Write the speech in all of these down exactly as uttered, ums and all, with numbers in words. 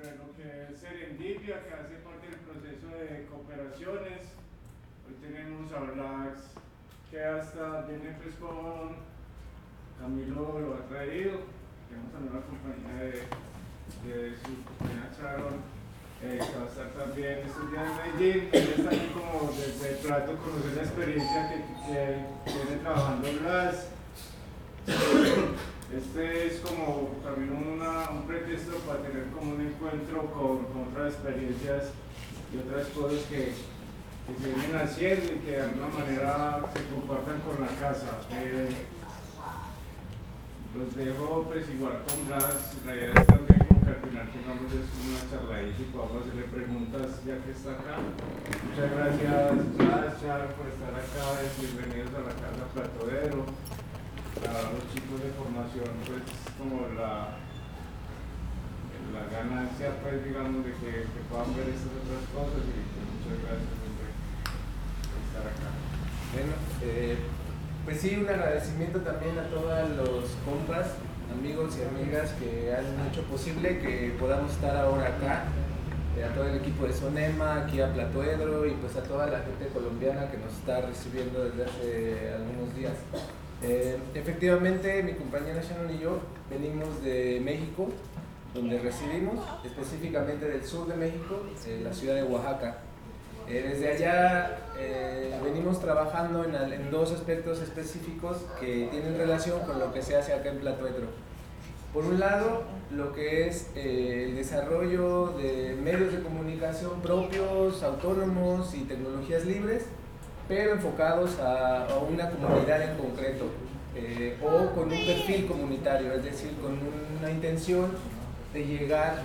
sobre lo que es Serendipia, que hace parte del proceso de cooperaciones. Hoy tenemos a Blax, que hasta viene pues con Camilo lo ha traído. Tenemos también una compañía de, de su compañía Sharon, eh, que va a estar también estos días en Medellín. Ella está aquí como desde el plato, conocer la experiencia que, que tiene trabajando Blax. Este es como también una, un pretexto para tener como un encuentro con, con otras experiencias y otras cosas que, que se vienen haciendo y que de alguna manera se compartan con la casa. Eh, los dejo pues igual con Blas. La idea es también como que al final tengamos una charladita y podamos hacerle preguntas ya que está acá. Muchas gracias Blas, Char, por estar acá. Bienvenidos a la Casa Platodero. A los chicos de formación, pues como la, la ganancia, pues digamos, de que, que puedan ver estas otras cosas y pues, muchas gracias por estar acá. Bueno, eh, pues sí, un agradecimiento también a todos los compas, amigos y amigas que han hecho posible que podamos estar ahora acá, eh, a todo el equipo de Sonema, aquí a Platoedro y pues a toda la gente colombiana que nos está recibiendo desde hace algunos días. Eh, efectivamente, mi compañera Shannon y yo venimos de México, donde residimos, específicamente del sur de México, eh, la ciudad de Oaxaca. Eh, desde allá eh, venimos trabajando en, en dos aspectos específicos que tienen relación con lo que se hace acá en Platoedro. Por un lado, lo que es eh, el desarrollo de medios de comunicación propios, autónomos y tecnologías libres, pero enfocados a, a una comunidad en concreto, eh, o con un perfil comunitario, es decir, con una intención de llegar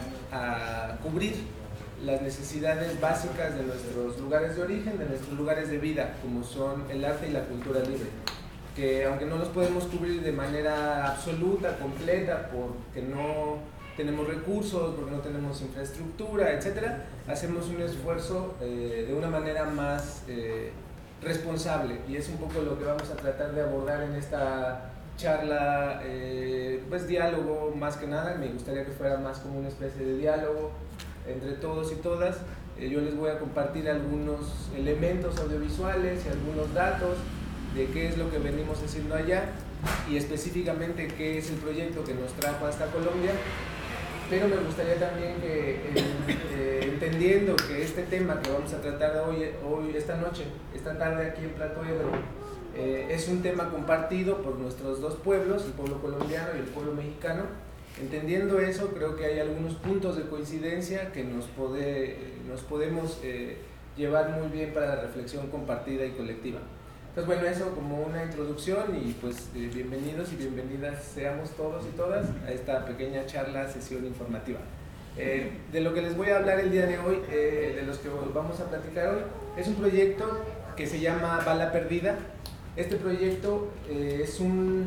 a cubrir las necesidades básicas de nuestros lugares de origen, de nuestros lugares de vida, como son el arte y la cultura libre, que aunque no los podemos cubrir de manera absoluta, completa, porque no tenemos recursos, porque no tenemos infraestructura, etcétera, hacemos un esfuerzo eh, de una manera más eh, responsable, y es un poco lo que vamos a tratar de abordar en esta charla, eh, pues diálogo más que nada. Me gustaría que fuera más como una especie de diálogo entre todos y todas. Eh, yo les voy a compartir algunos elementos audiovisuales y algunos datos de qué es lo que venimos haciendo allá y específicamente qué es el proyecto que nos trajo hasta Colombia. Pero me gustaría también que, eh, eh, entendiendo que este tema que vamos a tratar hoy, hoy esta noche, esta tarde aquí en Platoedro, eh, es un tema compartido por nuestros dos pueblos, el pueblo colombiano y el pueblo mexicano. Entendiendo eso, creo que hay algunos puntos de coincidencia que nos, pode, nos podemos eh, llevar muy bien para la reflexión compartida y colectiva. Entonces, bueno, eso como una introducción y pues eh, bienvenidos y bienvenidas seamos todos y todas a esta pequeña charla, sesión informativa. Eh, de lo que les voy a hablar el día de hoy, eh, de los que vamos a platicar hoy, es un proyecto que se llama Bala Perdida. Este proyecto eh, es un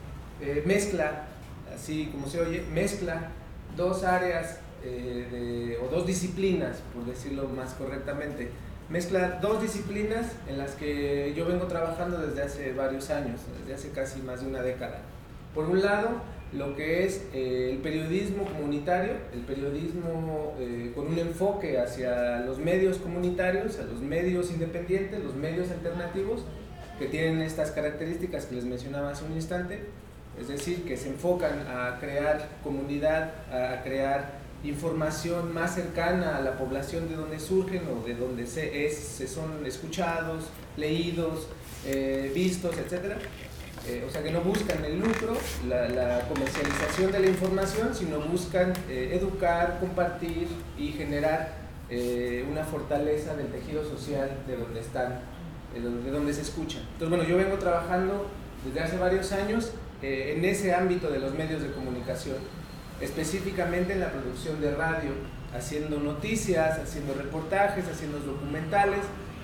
eh, mezcla, así como se oye, mezcla dos áreas eh, de, o dos disciplinas, por decirlo más correctamente. Mezcla dos disciplinas en las que yo vengo trabajando desde hace varios años, desde hace casi más de una década. Por un lado, lo que es eh, el periodismo comunitario, el periodismo eh, con un enfoque hacia los medios comunitarios, a los medios independientes, los medios alternativos, que tienen estas características que les mencionaba hace un instante, es decir, que se enfocan a crear comunidad, a crear información más cercana a la población de donde surgen o de donde se, es, se son escuchados, leídos, eh, vistos, etcétera. Eh, o sea, que no buscan el lucro, la, la comercialización de la información, sino buscan eh, educar, compartir y generar eh, una fortaleza del tejido social de donde están, de donde, de donde se escuchan. Entonces, bueno, yo vengo trabajando desde hace varios años eh, en ese ámbito de los medios de comunicación, específicamente en la producción de radio, haciendo noticias, haciendo reportajes, haciendo documentales,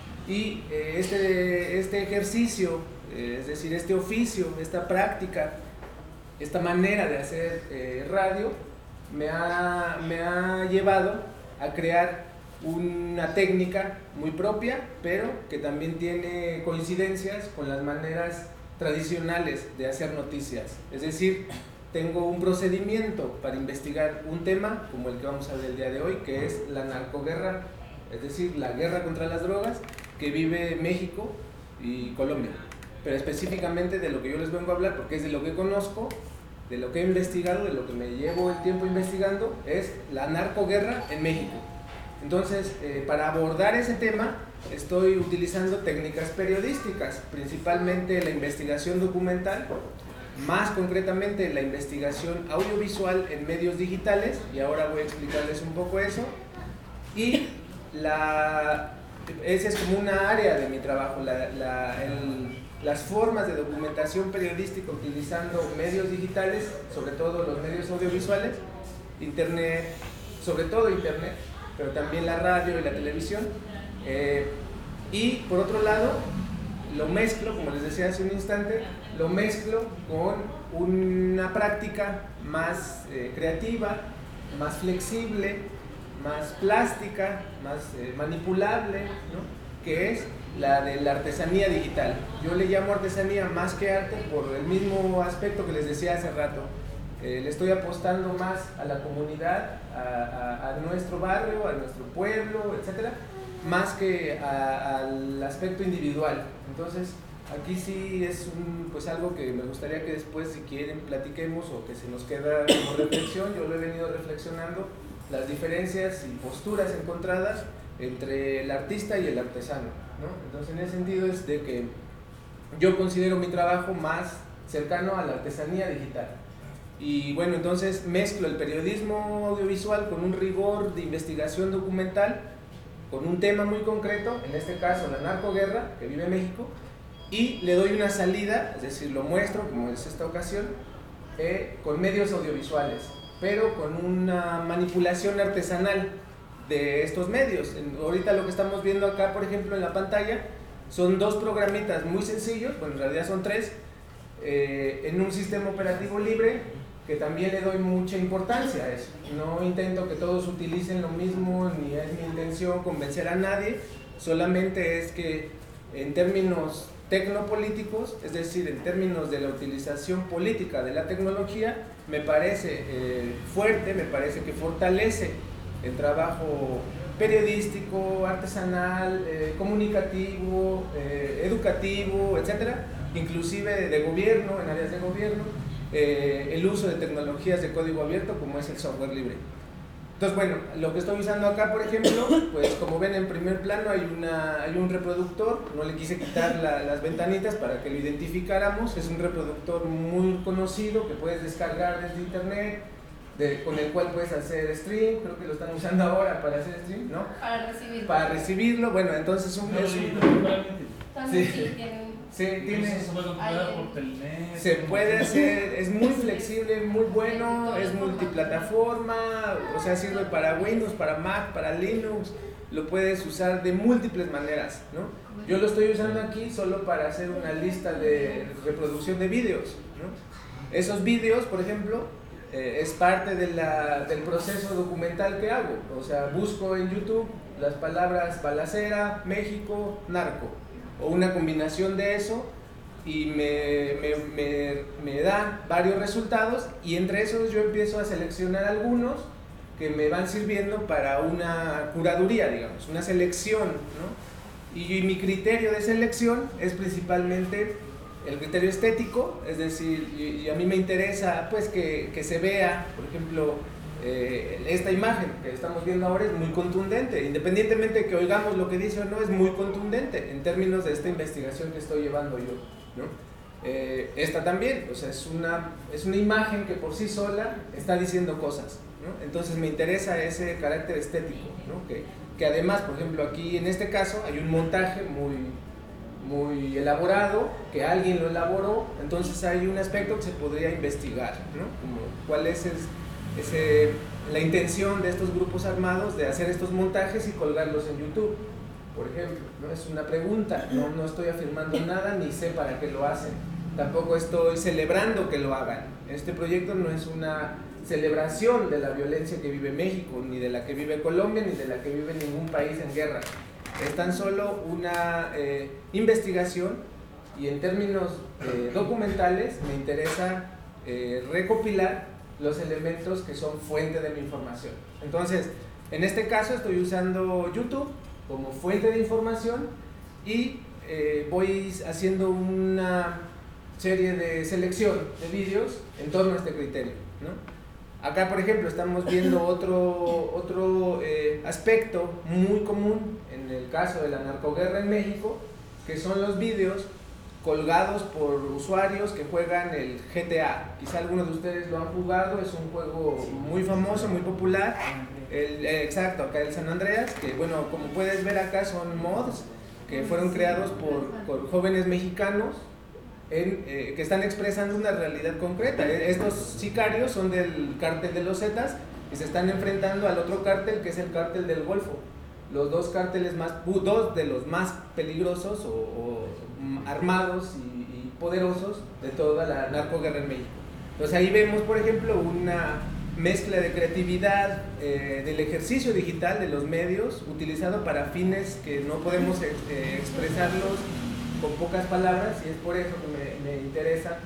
y eh, este, este ejercicio, eh, es decir, este oficio, esta práctica, esta manera de hacer eh, radio, me ha, me ha llevado a crear una técnica muy propia, pero que también tiene coincidencias con las maneras tradicionales de hacer noticias. Es decir, tengo un procedimiento para investigar un tema como el que vamos a ver el día de hoy, que es la narcoguerra, es decir, la guerra contra las drogas que vive México y Colombia. Pero específicamente de lo que yo les vengo a hablar, porque es de lo que conozco, de lo que he investigado, de lo que me llevo el tiempo investigando, es la narcoguerra en México. Entonces, eh, para abordar ese tema, estoy utilizando técnicas periodísticas, principalmente la investigación documental, más concretamente la investigación audiovisual en medios digitales, y ahora voy a explicarles un poco eso, y la, esa es como una área de mi trabajo, la, la, el, las formas de documentación periodística utilizando medios digitales, sobre todo los medios audiovisuales, internet, sobre todo internet, pero también la radio y la televisión, eh, y por otro lado, lo mezclo, como les decía hace un instante, lo mezclo con una práctica más eh, creativa, más flexible, más plástica, más eh, manipulable, ¿no? Que es la de la artesanía digital. Yo le llamo artesanía más que arte por el mismo aspecto que les decía hace rato. Eh, le estoy apostando más a la comunidad, a, a, a nuestro barrio, a nuestro pueblo, etcétera, más que a, al aspecto individual. Entonces, aquí sí es un, pues algo que me gustaría que después, si quieren, platiquemos o que se nos queda como reflexión. Yo lo he venido reflexionando, las diferencias y posturas encontradas entre el artista y el artesano, ¿no? Entonces, en ese sentido es de que yo considero mi trabajo más cercano a la artesanía digital. Y bueno, entonces mezclo el periodismo audiovisual con un rigor de investigación documental, con un tema muy concreto, en este caso la narcoguerra que vive México, y le doy una salida, es decir, lo muestro, como es esta ocasión, eh, con medios audiovisuales, pero con una manipulación artesanal de estos medios. En, ahorita lo que estamos viendo acá, por ejemplo, en la pantalla, son dos programitas muy sencillos, bueno, en realidad son tres, eh, en un sistema operativo libre, que también le doy mucha importancia a eso. No intento que todos utilicen lo mismo, ni es mi intención convencer a nadie, solamente es que en términos tecnopolíticos, es decir, en términos de la utilización política de la tecnología, me parece eh, fuerte, me parece que fortalece el trabajo periodístico, artesanal, eh, comunicativo, eh, educativo, etcétera, inclusive de, de gobierno, en áreas de gobierno, eh, el uso de tecnologías de código abierto como es el software libre. Entonces, bueno, lo que estoy usando acá, por ejemplo, pues como ven en primer plano hay, una, hay un reproductor, no le quise quitar la, las ventanitas para que lo identificáramos, es un reproductor muy conocido que puedes descargar desde internet, de, con el cual puedes hacer stream, creo que lo están usando ahora para hacer stream, ¿no? Para recibirlo. Para recibirlo, bueno, entonces un... No, es sí, un También sí. sí, tiene sí, tiene... Se puede comprar por telnet. Se puede hacer, es muy flexible, muy bueno, es multiplataforma, o sea, sirve para Windows, para Mac, para Linux, lo puedes usar de múltiples maneras, ¿no? Yo lo estoy usando aquí solo para hacer una lista de reproducción de vídeos, ¿no? Esos vídeos, por ejemplo, eh, es parte de la, del proceso documental que hago, o sea, busco en YouTube las palabras balacera, México, narco, o una combinación de eso, y me, me, me, me da varios resultados, y entre esos yo empiezo a seleccionar algunos que me van sirviendo para una curaduría, digamos, una selección, ¿no? Y, y mi criterio de selección es principalmente el criterio estético, es decir, y, y a mí me interesa pues que, que se vea, por ejemplo, eh, esta imagen que estamos viendo ahora es muy contundente, independientemente de que oigamos lo que dice o no, es muy contundente en términos de esta investigación que estoy llevando yo, ¿no? Eh, esta también, o sea, es una, es una imagen que por sí sola está diciendo cosas, ¿no? Entonces me interesa ese carácter estético, ¿no? que, que además, por ejemplo, aquí en este caso hay un montaje muy, muy elaborado, que alguien lo elaboró, entonces hay un aspecto que se podría investigar, ¿no? Como cuál es ese, ese, la intención de estos grupos armados de hacer estos montajes y colgarlos en YouTube, por ejemplo, ¿no? Es una pregunta, no, no estoy afirmando nada ni sé para qué lo hacen, tampoco estoy celebrando que lo hagan. Este proyecto no es una celebración de la violencia que vive México, ni de la que vive Colombia, ni de la que vive ningún país en guerra. Es tan solo una eh, investigación, y en términos eh, documentales me interesa eh, recopilar los elementos que son fuente de mi información. Entonces, en este caso estoy usando YouTube como fuente de información y eh, voy haciendo una serie de selección de vídeos en torno a este criterio, ¿no? Acá, por ejemplo, estamos viendo otro, otro eh, aspecto muy común en el caso de la narcoguerra en México, que son los vídeos colgados por usuarios que juegan el G T A. Quizá algunos de ustedes lo han jugado, es un juego muy famoso, muy popular. El, eh, exacto, acá el San Andreas, que bueno, como puedes ver acá son mods que fueron creados por, por jóvenes mexicanos en, eh, que están expresando una realidad concreta. Estos sicarios son del cártel de los Zetas y se están enfrentando al otro cártel, que es el cártel del Golfo. Los dos cárteles más, dos de los más peligrosos o, o armados y, y poderosos de toda la narcoguerra en México. Entonces ahí vemos, por ejemplo, una mezcla de creatividad eh, del ejercicio digital de los medios utilizado para fines que no podemos ex, eh, expresarlos con pocas palabras, y es por eso que me, me interesa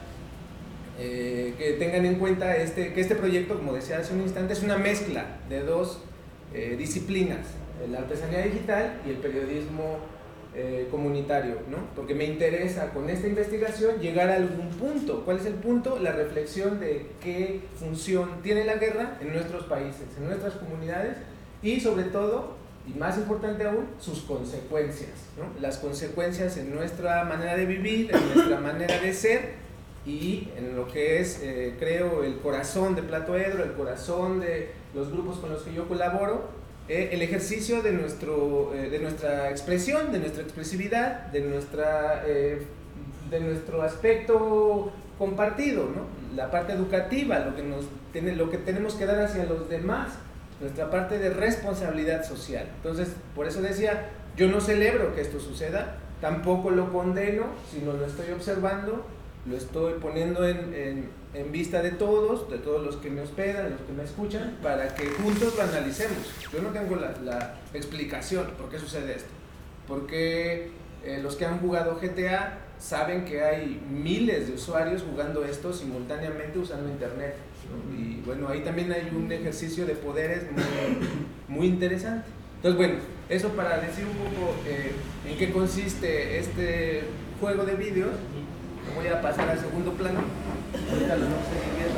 eh, que tengan en cuenta este, que este proyecto, como decía hace un instante, es una mezcla de dos eh, disciplinas, la artesanía digital y el periodismo eh, comunitario, ¿no? Porque me interesa con esta investigación llegar a algún punto. ¿Cuál es el punto? La reflexión de qué función tiene la guerra en nuestros países, en nuestras comunidades y sobre todo, y más importante aún, sus consecuencias, ¿no? Las consecuencias en nuestra manera de vivir, en nuestra manera de ser y en lo que es, eh, creo, el corazón de Platoedro, el corazón de los grupos con los que yo colaboro, eh, el ejercicio de, nuestro, eh, de nuestra expresión, de nuestra expresividad, de, nuestra, eh, de nuestro aspecto compartido, ¿no? La parte educativa, lo que, nos, tiene, lo que tenemos que dar hacia los demás, nuestra parte de responsabilidad social. Entonces, por eso decía, yo no celebro que esto suceda, tampoco lo condeno, sino lo estoy observando, lo estoy poniendo en, en, en vista de todos, de todos los que me hospedan, los que me escuchan, para que juntos lo analicemos. Yo no tengo la, la explicación por qué sucede esto, porque eh, los que han jugado G T A saben que hay miles de usuarios jugando esto simultáneamente usando internet. Y bueno, ahí también hay un ejercicio de poderes muy, muy interesante. Entonces, bueno, eso para decir un poco eh, en qué consiste este juego de vídeos. Voy a pasar al segundo plano. Ahorita lo vamos a seguir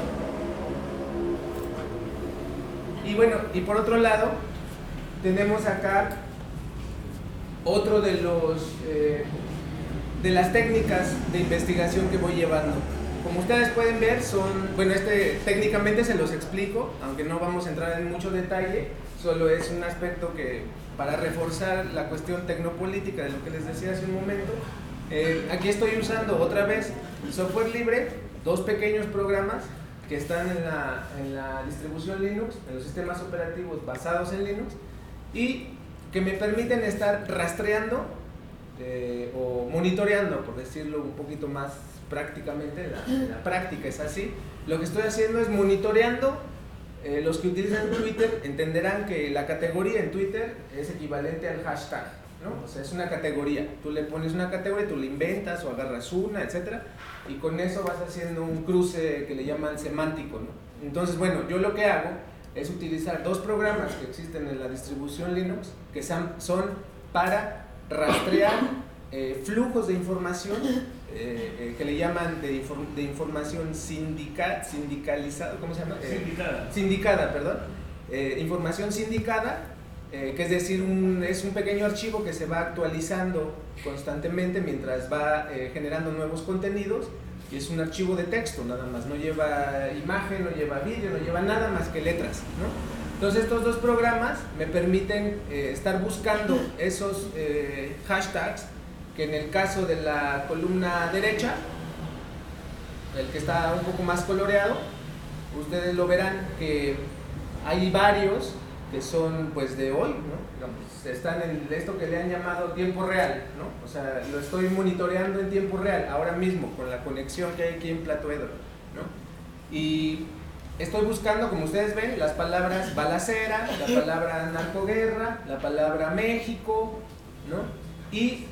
viendo. Y bueno, y por otro lado, tenemos acá otro de los eh, de las técnicas de investigación que voy llevando. Como ustedes pueden ver, son, bueno, este técnicamente se los explico, aunque no vamos a entrar en mucho detalle, solo es un aspecto que, para reforzar la cuestión tecnopolítica de lo que les decía hace un momento, eh, aquí estoy usando otra vez software libre, dos pequeños programas que están en la, en la distribución Linux, en los sistemas operativos basados en Linux, y que me permiten estar rastreando eh, o monitoreando, por decirlo un poquito más prácticamente, la, la práctica es así. Lo que estoy haciendo es monitoreando. Eh, los que utilizan Twitter entenderán que la categoría en Twitter es equivalente al hashtag, ¿no? O sea, es una categoría. Tú le pones una categoría, tú la inventas o agarras una, etcétera, y con eso vas haciendo un cruce que le llaman semántico, ¿no? Entonces, bueno, yo lo que hago es utilizar dos programas que existen en la distribución Linux que son, son para rastrear eh, flujos de información Eh, eh, que le llaman de, inform de información sindica sindicalizada, ¿cómo se llama? Eh, sindicada. Sindicada, perdón. Eh, información sindicada, eh, que es decir, un, es un pequeño archivo que se va actualizando constantemente mientras va eh, generando nuevos contenidos, y es un archivo de texto nada más, no lleva imagen, no lleva vídeo, no lleva nada más que letras, ¿no? Entonces estos dos programas me permiten eh, estar buscando esos eh, hashtags, que en el caso de la columna derecha, el que está un poco más coloreado, ustedes lo verán que hay varios que son pues de hoy, ¿no? Digamos, están en esto que le han llamado tiempo real, ¿no? O sea, lo estoy monitoreando en tiempo real, ahora mismo, con la conexión que hay aquí en Platoedro, ¿no? Y estoy buscando, como ustedes ven, las palabras balacera, la palabra narcoguerra, la palabra México, ¿no? Y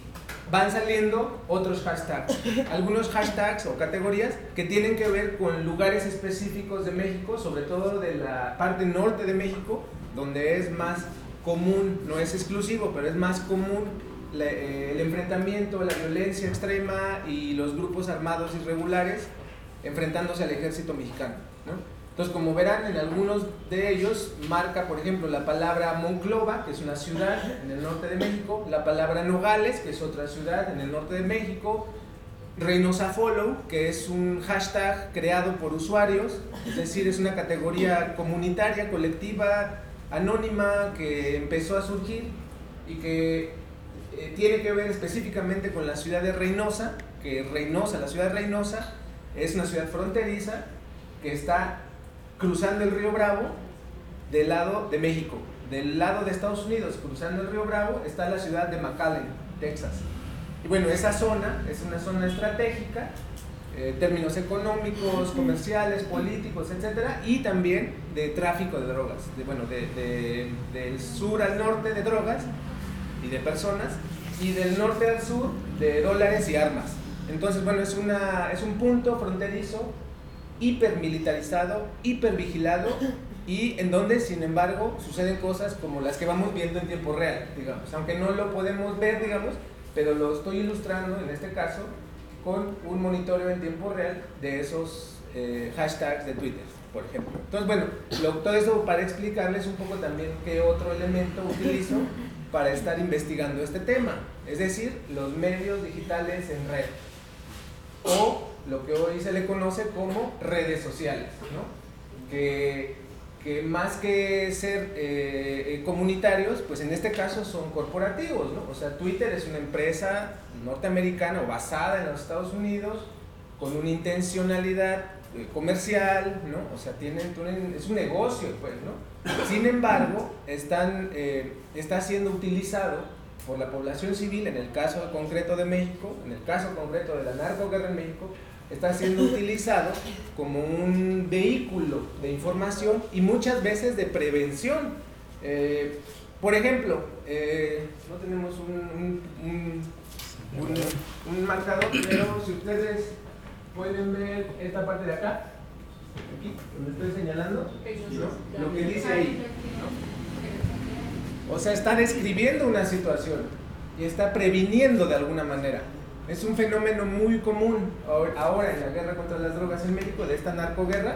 van saliendo otros hashtags, algunos hashtags o categorías que tienen que ver con lugares específicos de México, sobre todo de la parte norte de México, donde es más común, no es exclusivo, pero es más común la, eh, el enfrentamiento, la violencia extrema y los grupos armados irregulares enfrentándose al ejército mexicano, ¿no? Entonces, como verán, en algunos de ellos marca, por ejemplo, la palabra Monclova, que es una ciudad en el norte de México, la palabra Nogales, que es otra ciudad en el norte de México, Reynosa Follow, que es un hashtag creado por usuarios, es decir, es una categoría comunitaria, colectiva, anónima, que empezó a surgir y que eh, tiene que ver específicamente con la ciudad de Reynosa, que Reynosa, la ciudad de Reynosa, es una ciudad fronteriza que está cruzando el río Bravo del lado de México. Del lado de Estados Unidos, cruzando el río Bravo, está la ciudad de McAllen, Texas. Y bueno, esa zona es una zona estratégica, eh, términos económicos, comerciales, políticos, etcétera, y también de tráfico de drogas, de, bueno, de, de, del sur al norte de drogas y de personas, y del norte al sur de dólares y armas. Entonces, bueno, es, una, es un punto fronterizo hipermilitarizado, hipervigilado, y en donde, sin embargo, suceden cosas como las que vamos viendo en tiempo real, digamos, aunque no lo podemos ver, digamos, pero lo estoy ilustrando en este caso con un monitoreo en tiempo real de esos eh, hashtags de Twitter, por ejemplo. Entonces, bueno, lo, todo eso para explicarles un poco también qué otro elemento utilizo para estar investigando este tema, es decir, los medios digitales en red, o lo que hoy se le conoce como redes sociales, ¿no? que, que más que ser eh, comunitarios, pues en este caso son corporativos, ¿no? O sea, Twitter es una empresa norteamericana o basada en los Estados Unidos con una intencionalidad eh, comercial, ¿no? O sea, tienen, tienen, es un negocio, pues, ¿no? Sin embargo, están, eh, está siendo utilizado por la población civil, en el caso concreto de México, en el caso concreto de la narcoguerra en México, está siendo utilizado como un vehículo de información y muchas veces de prevención. Eh, por ejemplo, eh, no tenemos un, un, un, un, un marcador, pero si ustedes pueden ver esta parte de acá, aquí, donde estoy señalando, ¿no? Lo que dice ahí, ¿no? O sea, está describiendo una situación y está previniendo de alguna manera. Es un fenómeno muy común ahora en la guerra contra las drogas en México, de esta narcoguerra,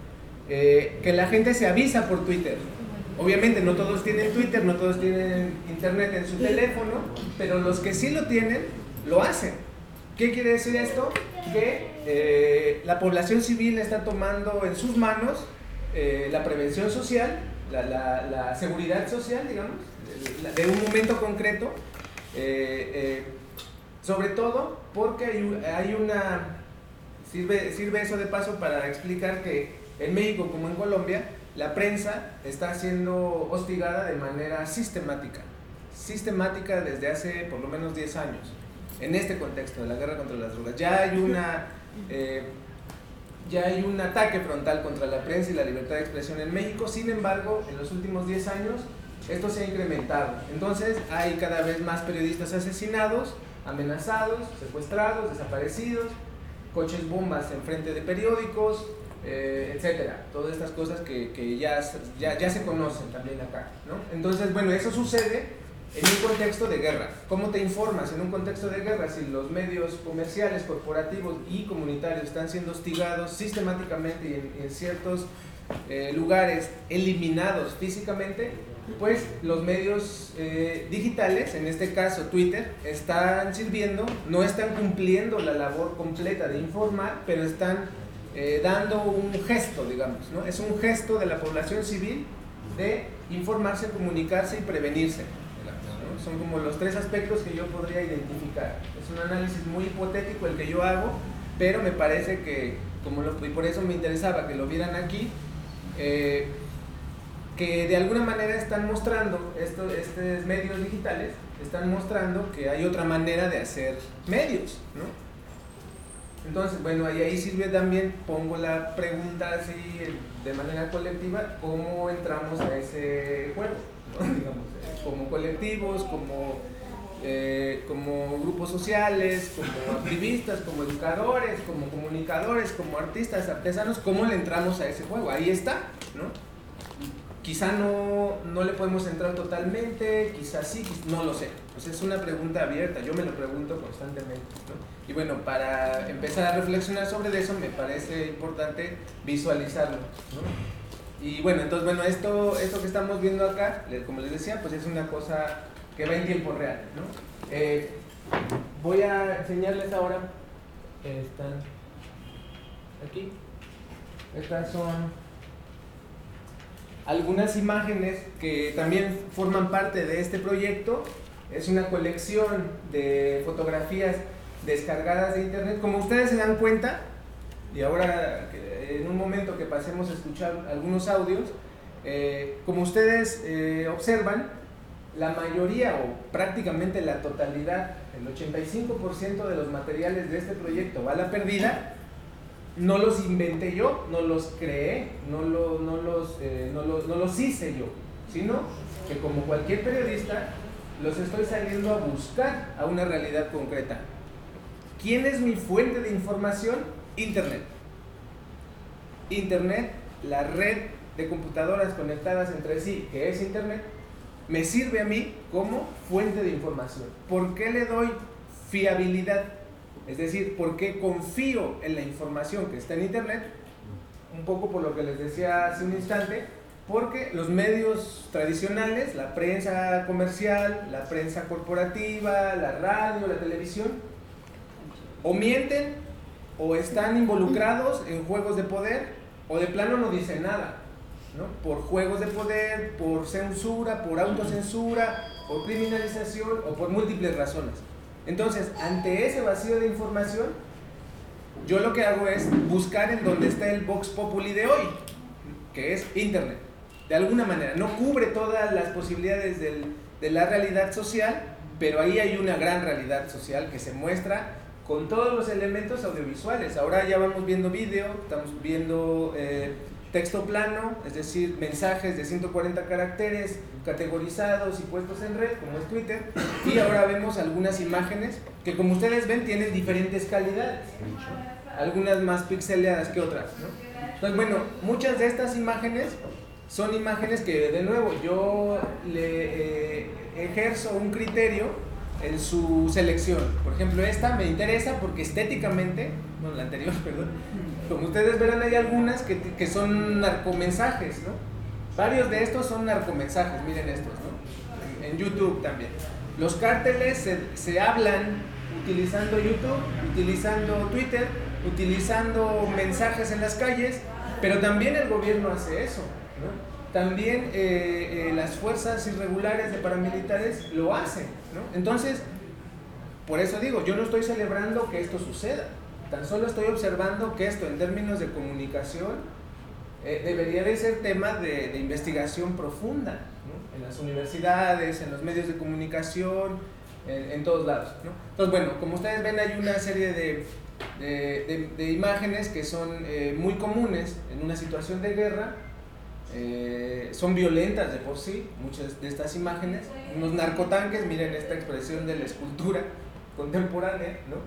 eh, que la gente se avisa por Twitter. Obviamente no todos tienen Twitter, no todos tienen internet en su teléfono, pero los que sí lo tienen, lo hacen. ¿Qué quiere decir esto? Que eh, la población civil está tomando en sus manos eh, la prevención social, la, la, la seguridad social, digamos, de un momento concreto, eh, eh, sobre todo porque hay, hay una, sirve, sirve eso de paso para explicar que en México como en Colombia, la prensa está siendo hostigada de manera sistemática, sistemática desde hace por lo menos diez años, en este contexto de la guerra contra las drogas. Ya hay una, eh, ya hay un ataque frontal contra la prensa y la libertad de expresión en México. Sin embargo, en los últimos diez años esto se ha incrementado. Entonces hay cada vez más periodistas asesinados, amenazados, secuestrados, desaparecidos, coches bombas en frente de periódicos, eh, etcétera. Todas estas cosas que, que ya, ya, ya se conocen también acá, ¿no? Entonces, bueno, eso sucede en un contexto de guerra. ¿Cómo te informas en un contexto de guerra si los medios comerciales, corporativos y comunitarios están siendo hostigados sistemáticamente y en, en ciertos eh, lugares eliminados físicamente? Pues los medios eh, digitales, en este caso Twitter, están sirviendo, no están cumpliendo la labor completa de informar, pero están eh, dando un gesto, digamos, ¿no? Es un gesto de la población civil de informarse, comunicarse y prevenirse, ¿no? Son como los tres aspectos que yo podría identificar. Es un análisis muy hipotético el que yo hago, pero me parece que, como lo, y por eso me interesaba que lo vieran aquí, eh, que de alguna manera están mostrando, estos, estos medios digitales, están mostrando que hay otra manera de hacer medios, ¿no? Entonces, bueno, ahí, ahí sirve también, pongo la pregunta así de manera colectiva, ¿cómo entramos a ese juego? ¿No? Digamos, como colectivos, como eh, como grupos sociales, como activistas, como educadores, como comunicadores, como artistas, artesanos, ¿cómo le entramos a ese juego? Ahí está, ¿no? Quizá no, no le podemos entrar totalmente, quizás sí, no lo sé. Pues es una pregunta abierta, yo me lo pregunto constantemente, ¿no? Y bueno, para empezar a reflexionar sobre eso me parece importante visualizarlo, ¿no? Y bueno, entonces bueno, esto, esto que estamos viendo acá, como les decía, pues es una cosa que va en tiempo real, ¿no? Eh, voy a enseñarles ahora, están aquí, estas son algunas imágenes que también forman parte de este proyecto. Es una colección de fotografías descargadas de internet. Como ustedes se dan cuenta, y ahora en un momento que pasemos a escuchar algunos audios, eh, como ustedes eh, observan, la mayoría o prácticamente la totalidad, el ochenta y cinco por ciento de los materiales de este proyecto va a la pérdida. No los inventé yo, no los creé, no, lo, no, los, eh, no, los, no los hice yo, sino que como cualquier periodista los estoy saliendo a buscar a una realidad concreta. ¿Quién es mi fuente de información? Internet. Internet, la red de computadoras conectadas entre sí, que es Internet, me sirve a mí como fuente de información. ¿Por qué le doy fiabilidad? Es decir, ¿por qué confío en la información que está en Internet? Un poco por lo que les decía hace un instante, porque los medios tradicionales, la prensa comercial, la prensa corporativa, la radio, la televisión, o mienten o están involucrados en juegos de poder, o de plano no dicen nada, ¿no? Por juegos de poder, por censura, por autocensura, por criminalización o por múltiples razones. Entonces, ante ese vacío de información, yo lo que hago es buscar en donde está el Vox Populi de hoy, que es Internet. De alguna manera, no cubre todas las posibilidades del, de la realidad social, pero ahí hay una gran realidad social que se muestra con todos los elementos audiovisuales. Ahora ya vamos viendo vídeo, estamos viendo eh, texto plano, es decir, mensajes de ciento cuarenta caracteres categorizados y puestos en red, como es Twitter, y ahora vemos algunas imágenes que, como ustedes ven, tienen diferentes calidades, algunas más pixeleadas que otras, ¿no? Entonces, bueno, muchas de estas imágenes son imágenes que, de nuevo, yo le eh, ejerzo un criterio en su selección. Por ejemplo, esta me interesa porque estéticamente, bueno, la anterior, perdón, como ustedes verán, hay algunas que, que son narcomensajes, ¿no? Varios de estos son narcomensajes, miren estos, ¿no? En, en YouTube también. Los cárteles se, se hablan utilizando YouTube, utilizando Twitter, utilizando mensajes en las calles, pero también el gobierno hace eso, ¿no? También eh, eh, las fuerzas irregulares de paramilitares lo hacen, ¿no? Entonces, por eso digo, yo no estoy celebrando que esto suceda, tan solo estoy observando que esto, en términos de comunicación, eh, debería de ser tema de, de investigación profunda, ¿no? En las universidades, en los medios de comunicación, en, en todos lados, ¿no? Entonces, bueno, como ustedes ven, hay una serie de, de, de, de imágenes que son eh, muy comunes en una situación de guerra. Eh, son violentas de por sí, muchas de estas imágenes, unos narcotanques, miren esta expresión de la escultura contemporánea, ¿no?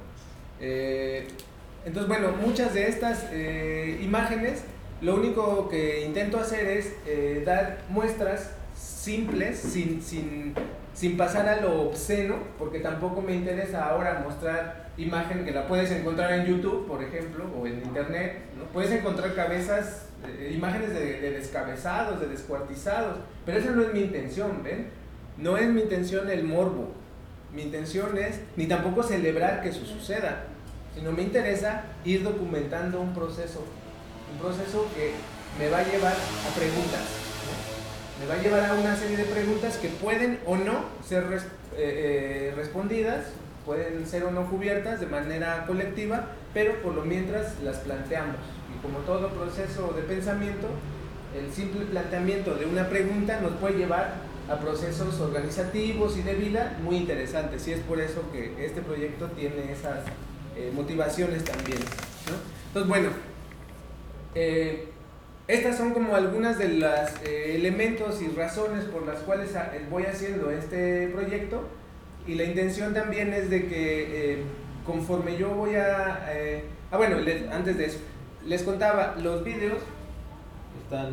Eh, entonces, bueno, muchas de estas eh, imágenes, lo único que intento hacer es eh, dar muestras simples, sin, sin, sin pasar a lo obsceno, porque tampoco me interesa ahora mostrar imagen que la puedes encontrar en YouTube, por ejemplo, o en Internet, ¿no? Puedes encontrar cabezas, eh, imágenes de, de descabezados, de descuartizados, pero esa no es mi intención, ¿ven? No es mi intención el morbo, mi intención es, ni tampoco celebrar que eso suceda, sino me interesa ir documentando un proceso, un proceso que me va a llevar a preguntas, ¿no? Me va a llevar a una serie de preguntas que pueden o no ser res, eh, eh, respondidas, pueden ser o no cubiertas de manera colectiva, pero por lo mientras las planteamos. Y como todo proceso de pensamiento, el simple planteamiento de una pregunta nos puede llevar a procesos organizativos y de vida muy interesantes, y es por eso que este proyecto tiene esas eh, motivaciones también, ¿no? Entonces, bueno, eh, estas son como algunas de los eh, elementos y razones por las cuales voy haciendo este proyecto. y la intención también es de que eh, conforme yo voy a... Eh, ah, bueno, les, antes de eso, les contaba, los vídeos están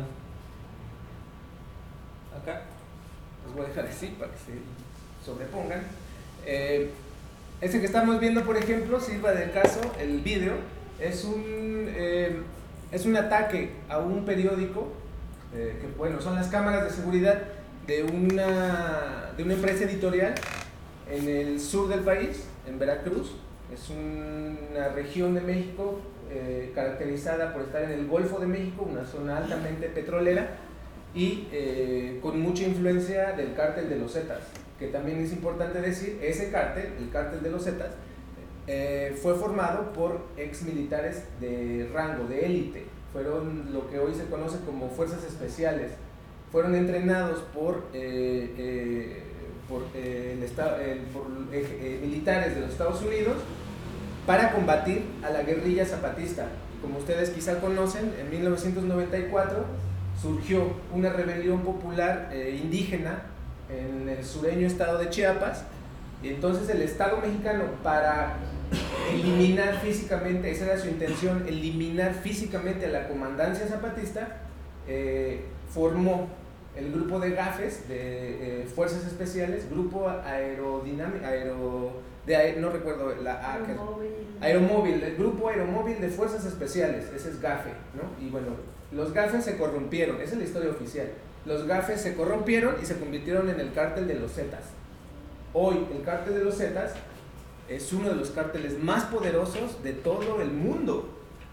acá, los voy a dejar así para que se sobrepongan. Eh, ese que estamos viendo, por ejemplo, sirva de caso, el vídeo, es un, eh, es un ataque a un periódico, eh, que bueno, son las cámaras de seguridad de una, de una empresa editorial en el sur del país, en Veracruz. Es una región de México eh, caracterizada por estar en el Golfo de México, una zona altamente petrolera y eh, con mucha influencia del cártel de los Zetas, que también es importante decir, ese cártel, el cártel de los Zetas, eh, fue formado por ex militares de rango, de élite, fueron lo que hoy se conoce como fuerzas especiales, fueron entrenados por, eh, eh, por, eh, el estado, eh, por eh, militares de los Estados Unidos para combatir a la guerrilla zapatista. Como ustedes quizá conocen, en mil novecientos noventa y cuatro surgió una rebelión popular eh, indígena en el sureño estado de Chiapas, y entonces el Estado mexicano, para eliminar físicamente, esa era su intención, eliminar físicamente a la comandancia zapatista, eh, formó el grupo de GAFES, de eh, Fuerzas Especiales, Grupo Aerodinámico, aero, de aer, no recuerdo la A, aeromóvil. aeromóvil, el Grupo Aeromóvil de Fuerzas Especiales, ese es GAFE, ¿no? Y bueno, los GAFES se corrompieron, esa es la historia oficial. Los GAFES se corrompieron y se convirtieron en el cártel de los Zetas. Hoy el cártel de los Zetas es uno de los cárteles más poderosos de todo el mundo.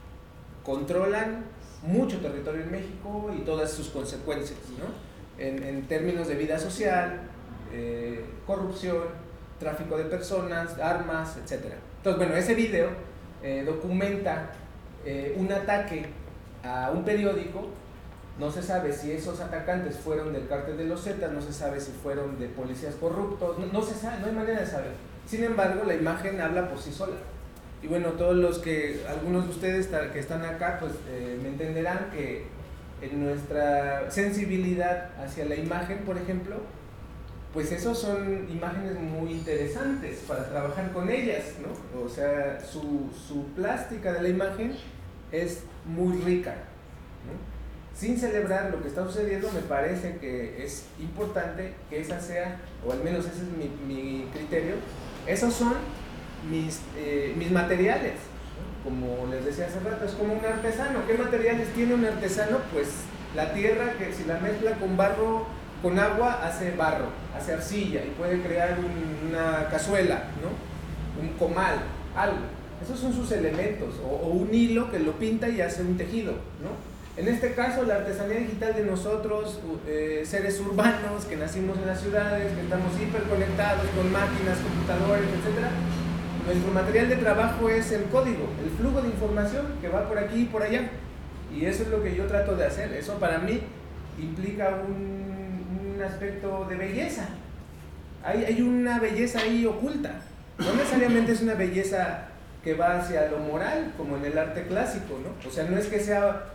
Controlan mucho territorio en México y todas sus consecuencias, ¿no? En, en términos de vida social, eh, corrupción, tráfico de personas, armas, etcétera. Entonces, bueno, ese video eh, documenta eh, un ataque a un periódico. No se sabe si esos atacantes fueron del cártel de los Zetas, no se sabe si fueron de policías corruptos, no, no se sabe, no hay manera de saber. Sin embargo, la imagen habla por sí sola. Y bueno, todos los que, algunos de ustedes que están acá, pues eh, me entenderán que en nuestra sensibilidad hacia la imagen, por ejemplo, pues esos son imágenes muy interesantes para trabajar con ellas, ¿no? O sea, su, su plástica de la imagen es muy rica, ¿no? Sin celebrar lo que está sucediendo, me parece que es importante que esa sea, o al menos ese es mi, mi criterio, esos son mis, eh, mis materiales, ¿no? Como les decía hace rato, es como un artesano. ¿Qué materiales tiene un artesano? Pues la tierra, que si la mezcla con barro, con agua, hace barro, hace arcilla y puede crear un, una cazuela, ¿no? Un comal, algo. Esos son sus elementos, o, o un hilo que lo pinta y hace un tejido, ¿no? En este caso, la artesanía digital de nosotros, eh, seres urbanos que nacimos en las ciudades, que estamos hiperconectados con máquinas, computadores, etcétera, nuestro material de trabajo es el código, el flujo de información que va por aquí y por allá. Y eso es lo que yo trato de hacer. Eso para mí implica un, un aspecto de belleza. Hay, hay una belleza ahí oculta. No necesariamente es una belleza que va hacia lo moral, como en el arte clásico, ¿no? O sea, no es que sea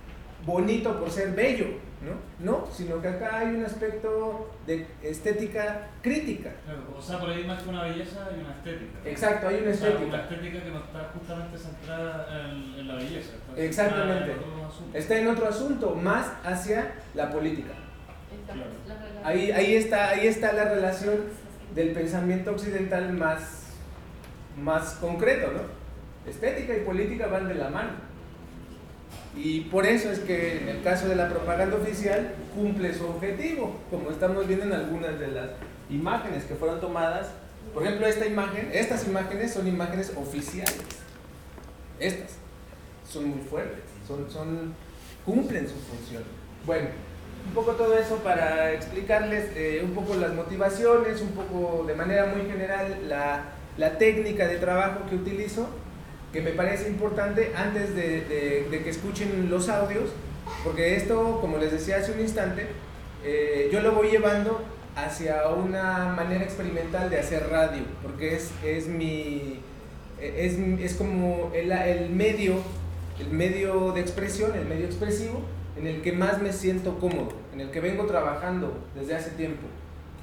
bonito por ser bello, ¿no? No, sino que acá hay un aspecto de estética crítica. Claro, o sea, por ahí más que una belleza hay una estética, ¿no? Exacto, hay una o sea, estética. una estética que no está justamente centrada en, en la belleza. Está Exactamente. En otro asunto. Está en otro asunto, más hacia la política. Claro. Ahí, ahí, está, ahí está la relación del pensamiento occidental más, más concreto, ¿no? Estética y política van de la mano. Y por eso es que en el caso de la propaganda oficial cumple su objetivo, como estamos viendo en algunas de las imágenes que fueron tomadas. Por ejemplo, esta imagen, estas imágenes son imágenes oficiales. Estas son muy fuertes, son, son, cumplen su función. Bueno, un poco todo eso para explicarles eh, un poco las motivaciones, un poco de manera muy general la, la técnica de trabajo que utilizo, que me parece importante antes de, de, de que escuchen los audios, porque esto, como les decía hace un instante, eh, yo lo voy llevando hacia una manera experimental de hacer radio, porque es, es mi, es, es como el, el medio, el medio de expresión, el medio expresivo, en el que más me siento cómodo, en el que vengo trabajando desde hace tiempo.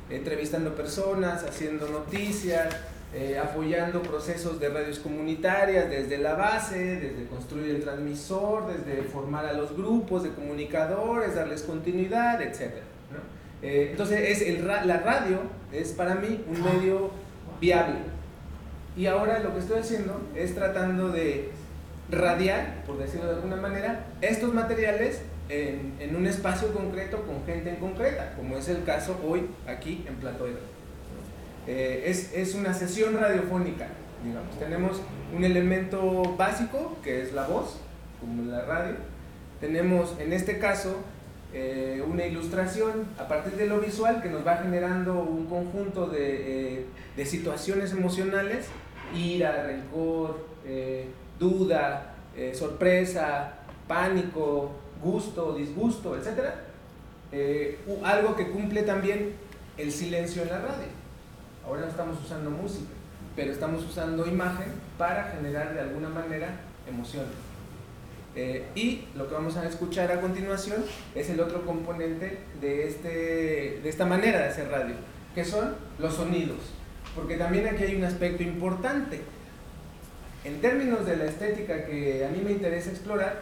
entrevistando personas, haciendo noticias, eh, apoyando procesos de radios comunitarias desde la base, desde construir el transmisor, desde formar a los grupos de comunicadores, darles continuidad, etcétera, ¿no? Eh, entonces es el, la radio es para mí un medio viable, y ahora lo que estoy haciendo es tratando de radiar, por decirlo de alguna manera, estos materiales en, en un espacio concreto con gente en concreta, como es el caso hoy aquí en Platoide. Eh, es, es una sesión radiofónica, digamos. Tenemos un elemento básico que es la voz, como en la radio. Tenemos en este caso eh, una ilustración a partir de lo visual que nos va generando un conjunto de, eh, de situaciones emocionales: ira, rencor, eh, duda, eh, sorpresa, pánico, gusto, disgusto, etcétera. Eh, algo que cumple también el silencio en la radio. Ahora no estamos usando música, pero estamos usando imagen para generar de alguna manera emociones. Eh, y lo que vamos a escuchar a continuación es el otro componente de, este, de esta manera de hacer radio, que son los sonidos, porque también aquí hay un aspecto importante. En términos de la estética que a mí me interesa explorar,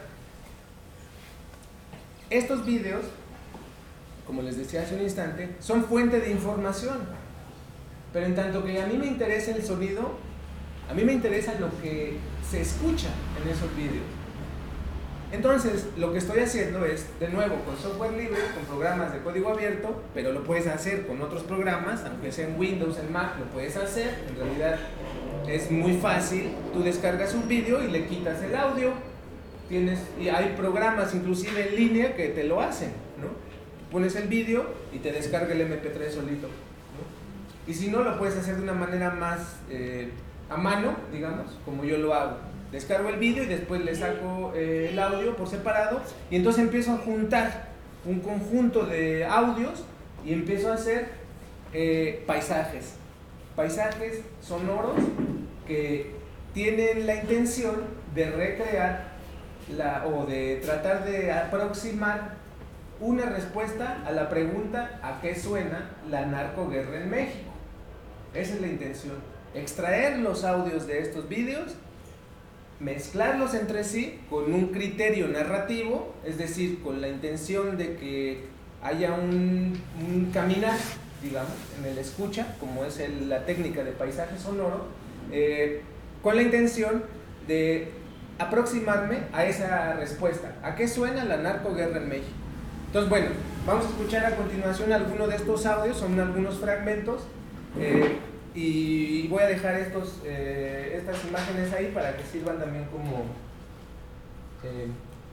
estos vídeos, como les decía hace un instante, son fuente de información. Pero en tanto que a mí me interesa el sonido, a mí me interesa lo que se escucha en esos vídeos. Entonces, lo que estoy haciendo es, de nuevo, con software libre, con programas de código abierto, pero lo puedes hacer con otros programas, aunque sea en Windows, en Mac, lo puedes hacer. En realidad es muy fácil. Tú descargas un vídeo y le quitas el audio. Tienes, y hay programas inclusive en línea que te lo hacen, ¿no? Pones el vídeo y te descarga el eme pe tres solito. Y si no, lo puedes hacer de una manera más eh, a mano, digamos, como yo lo hago. Descargo el vídeo y después le saco eh, el audio por separado, y entonces empiezo a juntar un conjunto de audios y empiezo a hacer eh, paisajes. Paisajes sonoros que tienen la intención de recrear la, o de tratar de aproximar una respuesta a la pregunta: ¿a qué suena la narcoguerra en México? Esa es la intención, extraer los audios de estos vídeos, mezclarlos entre sí con un criterio narrativo, es decir, con la intención de que haya un, un caminar, digamos, en el escucha, como es el, la técnica de paisaje sonoro, eh, con la intención de aproximarme a esa respuesta: ¿a qué suena la narcoguerra en México? Entonces, bueno, vamos a escuchar a continuación algunos de estos audios, son algunos fragmentos, eh, y voy a dejar estos, eh, estas imágenes ahí para que sirvan también como, eh,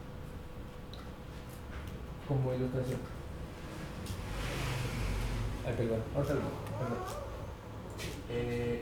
como ilustración. Ay, perdón, otra vez, perdón. Eh,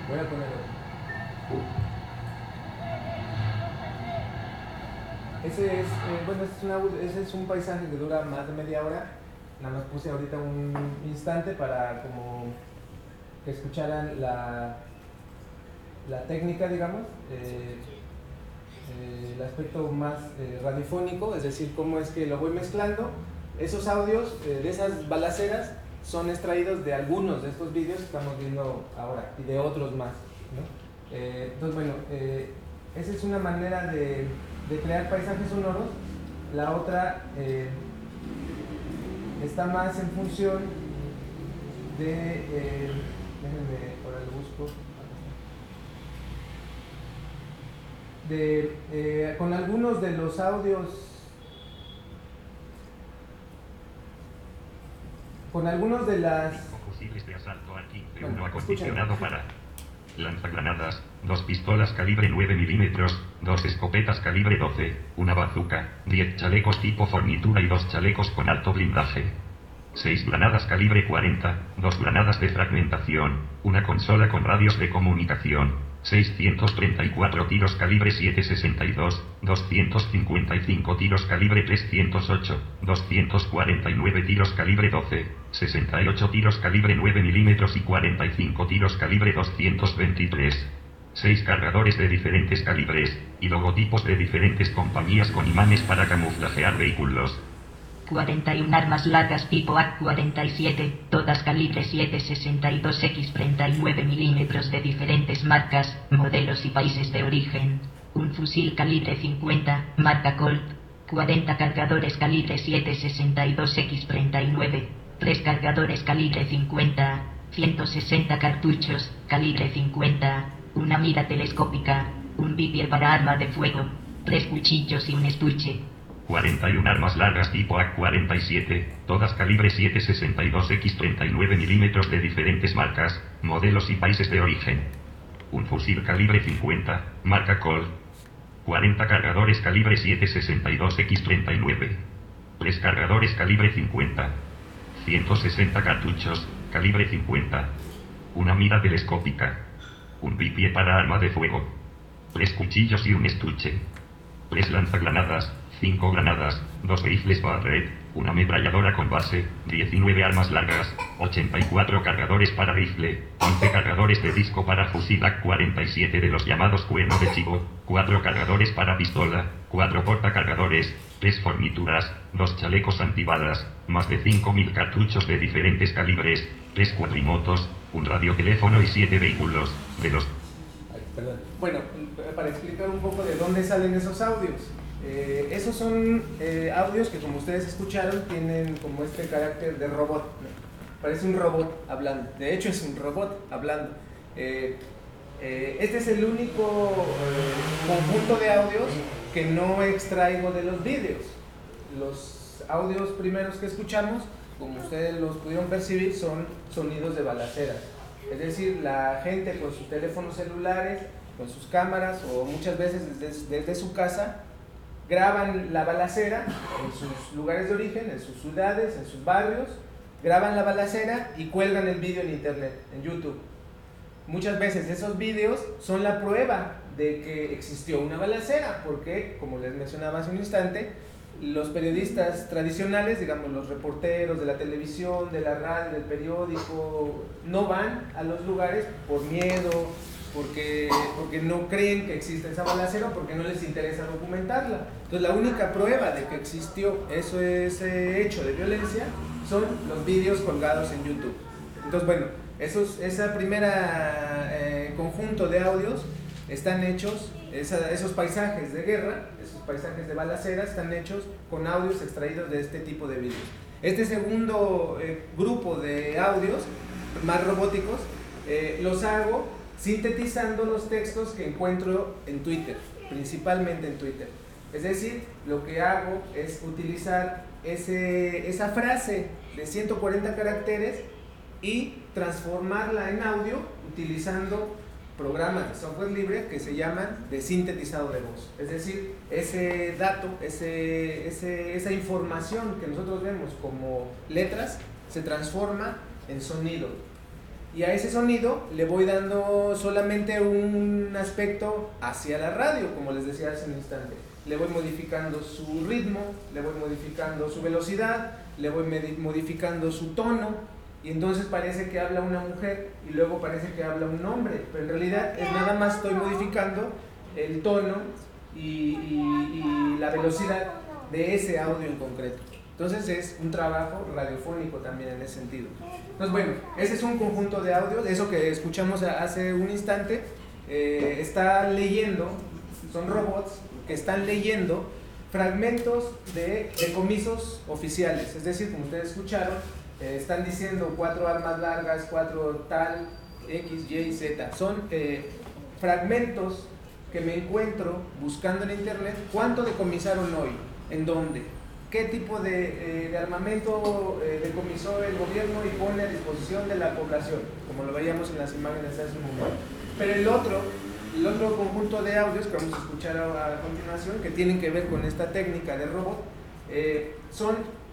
Voy a poner otro. Ese es, eh, bueno, ese es, una, ese es un paisaje que dura más de media hora. Nada más puse ahorita un instante para como que escucharan la, la técnica, digamos, eh, eh, el aspecto más eh, radiofónico, es decir, cómo es que lo voy mezclando. Esos audios eh, de esas balaceras son extraídos de algunos de estos vídeos que estamos viendo ahora y de otros más, ¿no? Eh, entonces, bueno, eh, esa es una manera de, de crear paisajes sonoros. La otra eh, está más en función de, eh, déjenme, ahora lo busco, de, eh, con algunos de los audios, con algunos de las... Fusiles de asalto al quince, Bueno, uno acondicionado escuchen. para lanzagranadas, dos pistolas calibre nueve milímetros, dos escopetas calibre doce, una bazuca, diez chalecos tipo fornitura y dos chalecos con alto blindaje, seis granadas calibre cuarenta, dos granadas de fragmentación, una consola con radios de comunicación, seiscientos treinta y cuatro tiros calibre siete sesenta y dos, doscientos cincuenta y cinco tiros calibre trescientos ocho, doscientos cuarenta y nueve tiros calibre doce, sesenta y ocho tiros calibre nueve milímetros y cuarenta y cinco tiros calibre doscientos veintitrés. seis cargadores de diferentes calibres, y logotipos de diferentes compañías con imanes para camuflajear vehículos. cuarenta y una armas largas tipo A cuarenta y siete, todas calibre siete sesenta y dos equis treinta y nueve milímetros de diferentes marcas, modelos y países de origen. Un fusil calibre cincuenta, marca Colt. cuarenta cargadores calibre siete sesenta y dos equis treinta y nueve. tres cargadores calibre cincuenta. ciento sesenta cartuchos, calibre cincuenta. Una mira telescópica. Un bipier para arma de fuego. tres cuchillos y un estuche. cuarenta y una armas largas tipo A cuarenta y siete, todas calibre siete sesenta y dos equis treinta y nueve milímetros de diferentes marcas, modelos y países de origen. Un fusil calibre cincuenta, marca Colt. cuarenta cargadores calibre siete sesenta y dos equis treinta y nueve. tres cargadores calibre cincuenta. ciento sesenta cartuchos, calibre cincuenta. Una mira telescópica. Un bipié para arma de fuego. tres cuchillos y un estuche. tres lanzagranadas. cinco granadas, dos rifles Barrett, una ametralladora con base, diecinueve armas largas, ochenta y cuatro cargadores para rifle, once cargadores de disco para fusil A cuarenta y siete de los llamados cuerno de chivo, cuatro cargadores para pistola, cuatro portacargadores, tres fornituras, dos chalecos antibalas, más de cinco mil cartuchos de diferentes calibres, tres cuatrimotos, un radioteléfono y siete vehículos, de los... Ay, perdón. Bueno, para explicar un poco de dónde salen esos audios. Eh, esos son eh, audios que, como ustedes escucharon, tienen como este carácter de robot, ¿no? Parece un robot hablando. De hecho, es un robot hablando. Eh, eh, este es el único eh, conjunto de audios que no extraigo de los vídeos. Los audios primeros que escuchamos, como ustedes los pudieron percibir, son sonidos de balaceras. Es decir, la gente con sus teléfonos celulares, con sus cámaras o muchas veces desde, desde su casa, graban la balacera en sus lugares de origen, en sus ciudades, en sus barrios, graban la balacera y cuelgan el vídeo en internet, en YouTube. Muchas veces esos vídeos son la prueba de que existió una balacera, porque, como les mencionaba hace un instante, los periodistas tradicionales, digamos los reporteros de la televisión, de la radio, del periódico, no van a los lugares por miedo, Porque, porque no creen que existe esa balacera, porque no les interesa documentarla. Entonces la única prueba de que existió eso, ese hecho de violencia son los vídeos colgados en YouTube. Entonces bueno, esos, esa primera eh, conjunto de audios están hechos, esa, esos paisajes de guerra, esos paisajes de balacera están hechos con audios extraídos de este tipo de vídeos. Este segundo eh, grupo de audios más robóticos eh, los hago sintetizando los textos que encuentro en Twitter, principalmente en Twitter. Es decir, lo que hago es utilizar ese, esa frase de ciento cuarenta caracteres y transformarla en audio utilizando programas de software libre que se llaman de sintetizado de voz. Es decir, ese dato, ese, ese, esa información que nosotros vemos como letras se transforma en sonido. y a ese sonido le voy dando solamente un aspecto hacia la radio, como les decía hace un instante. Le voy modificando su ritmo, le voy modificando su velocidad, le voy modificando su tono, y entonces parece que habla una mujer y luego parece que habla un hombre, pero en realidad es nada más estoy modificando el tono y, y, y la velocidad de ese audio en concreto. Entonces es un trabajo radiofónico también en ese sentido. Entonces bueno, ese es un conjunto de audios, eso que escuchamos hace un instante, eh, está leyendo, son robots que están leyendo fragmentos de decomisos oficiales, es decir, como ustedes escucharon, eh, están diciendo cuatro armas largas, cuatro tal, X, Y, Z, son eh, fragmentos que me encuentro buscando en internet. ¿Cuánto decomisaron hoy? ¿En dónde? ¿Qué tipo de, eh, de armamento eh, decomisó el gobierno y pone a disposición de la población? Como lo veíamos en las imágenes hace un momento. Pero el otro, el otro conjunto de audios que vamos a escuchar a, a continuación, que tienen que ver con esta técnica de robot, eh, son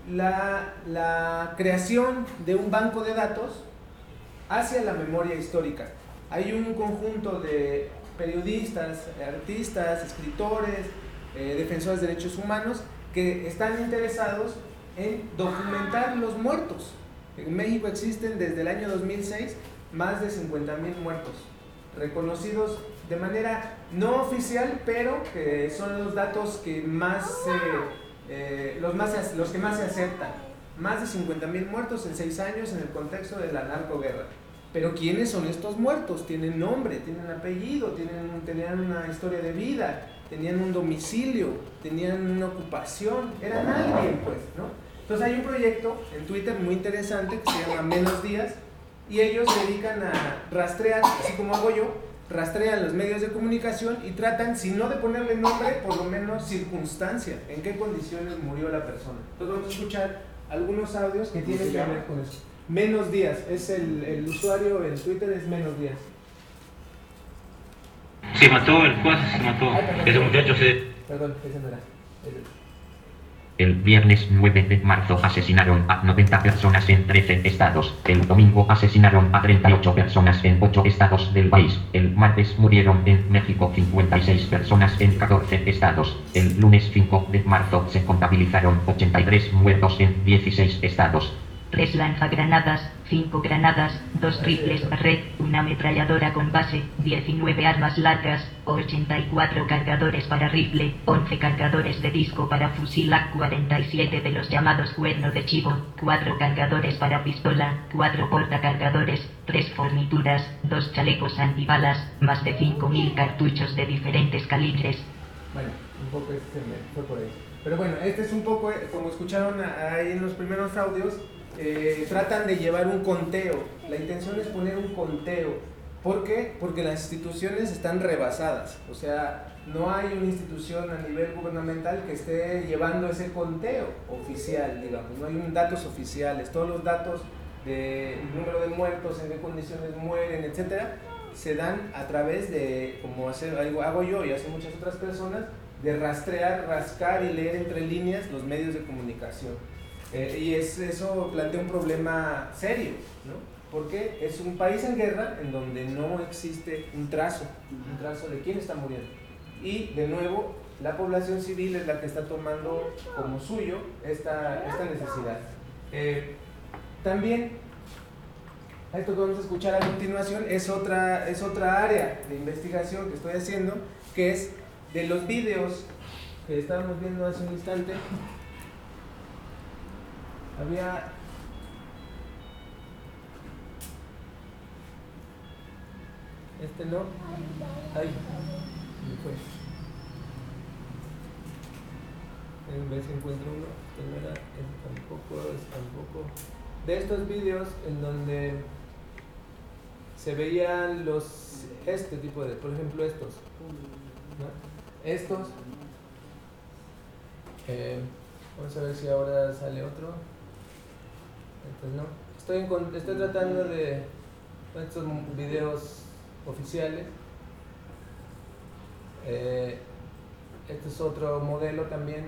la, la creación de un banco de datos hacia la memoria histórica. Hay un conjunto de periodistas, artistas, escritores, eh, defensores de derechos humanos que están interesados en documentar los muertos. En México existen desde el año dos mil seis más de cincuenta mil muertos, reconocidos de manera no oficial, pero que son los datos que más, eh, eh, los, más los que más se aceptan. Más de cincuenta mil muertos en seis años en el contexto de la narcoguerra. Pero ¿quiénes son estos muertos? Tienen nombre, tienen apellido, tienen, tenían una historia de vida, tenían un domicilio, tenían una ocupación, eran alguien, pues, ¿no? Entonces hay un proyecto en Twitter muy interesante que se llama Menos Días, y ellos se dedican a rastrear, así como hago yo, rastrean los medios de comunicación y tratan, si no de ponerle nombre, por lo menos circunstancia, en qué condiciones murió la persona. Entonces vamos a escuchar algunos audios que tienen que ver con eso. Menos Días, es el, el usuario en Twitter, es Menos Días. Se mató, el cuate se mató. Ese muchacho se... Perdón, ese no era. El viernes nueve de marzo asesinaron a noventa personas en trece estados. El domingo asesinaron a treinta y ocho personas en ocho estados del país. El martes murieron en México cincuenta y seis personas en catorce estados. El lunes cinco de marzo se contabilizaron ochenta y tres muertos en dieciséis estados. Tres lanzagranadas, cinco granadas, dos rifles Barrett, una ametralladora con base, diecinueve armas largas, ochenta y cuatro cargadores para rifle, once cargadores de disco para fusil A cuarenta y siete de los llamados cuerno de chivo, cuatro cargadores para pistola, cuatro portacargadores, tres fornituras, dos chalecos antibalas, más de cinco mil cartuchos de diferentes calibres. Bueno, un poco este me fue por ahí. Pero bueno, este es un poco, como escucharon ahí en los primeros audios, Eh, tratan de llevar un conteo. La intención es poner un conteo. ¿Por qué? Porque las instituciones están rebasadas. O sea, no hay una institución a nivel gubernamental que esté llevando ese conteo oficial, digamos. No hay un datos oficiales. Todos los datos del número de muertos, en qué condiciones mueren, etcétera, se dan a través de, como hace, hago yo y hacen muchas otras personas, de rastrear, rascar y leer entre líneas los medios de comunicación. Eh, y es, eso plantea un problema serio, ¿no? Porque es un país en guerra en donde no existe un trazo, un trazo de quién está muriendo. Y de nuevo, la población civil es la que está tomando como suyo esta, esta necesidad. Eh, también, esto que vamos a escuchar a continuación es otra, es otra área de investigación que estoy haciendo, que es de los videos que estábamos viendo hace un instante. Había este no, ay, me fue. En vez que encuentro uno, este no era, este tampoco, este tampoco. De estos vídeos en donde se veían los, este tipo de, por ejemplo estos, ¿no? Estos, eh, vamos a ver si ahora sale otro. Entonces, no. Estoy, en, estoy tratando de estos videos oficiales. Eh, este es otro modelo también.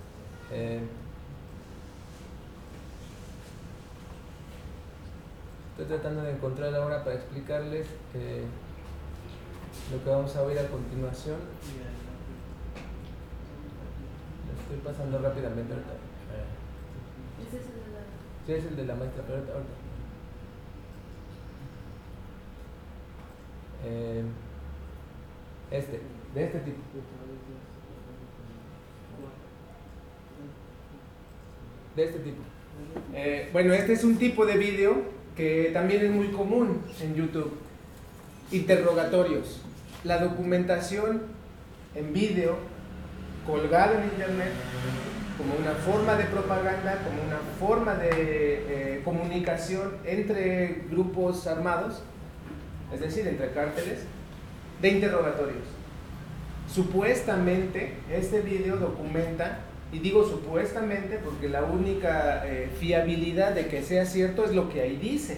Eh, Estoy tratando de encontrar ahora para explicarles eh, lo que vamos a oír a continuación. Lo estoy pasando rápidamente ahorita. Ese es el de la... Sí, es el de la maestra, pero ahorita. ahorita. Eh, este, de este tipo. De este tipo. Eh, bueno, este es un tipo de vídeo que también es muy común en YouTube. Interrogatorios. La documentación en vídeo colgado en internet como una forma de propaganda, como una forma de eh, comunicación entre grupos armados, es decir, entre cárteles, de interrogatorios. Supuestamente este video documenta, y digo supuestamente porque la única eh, fiabilidad de que sea cierto es lo que ahí dice,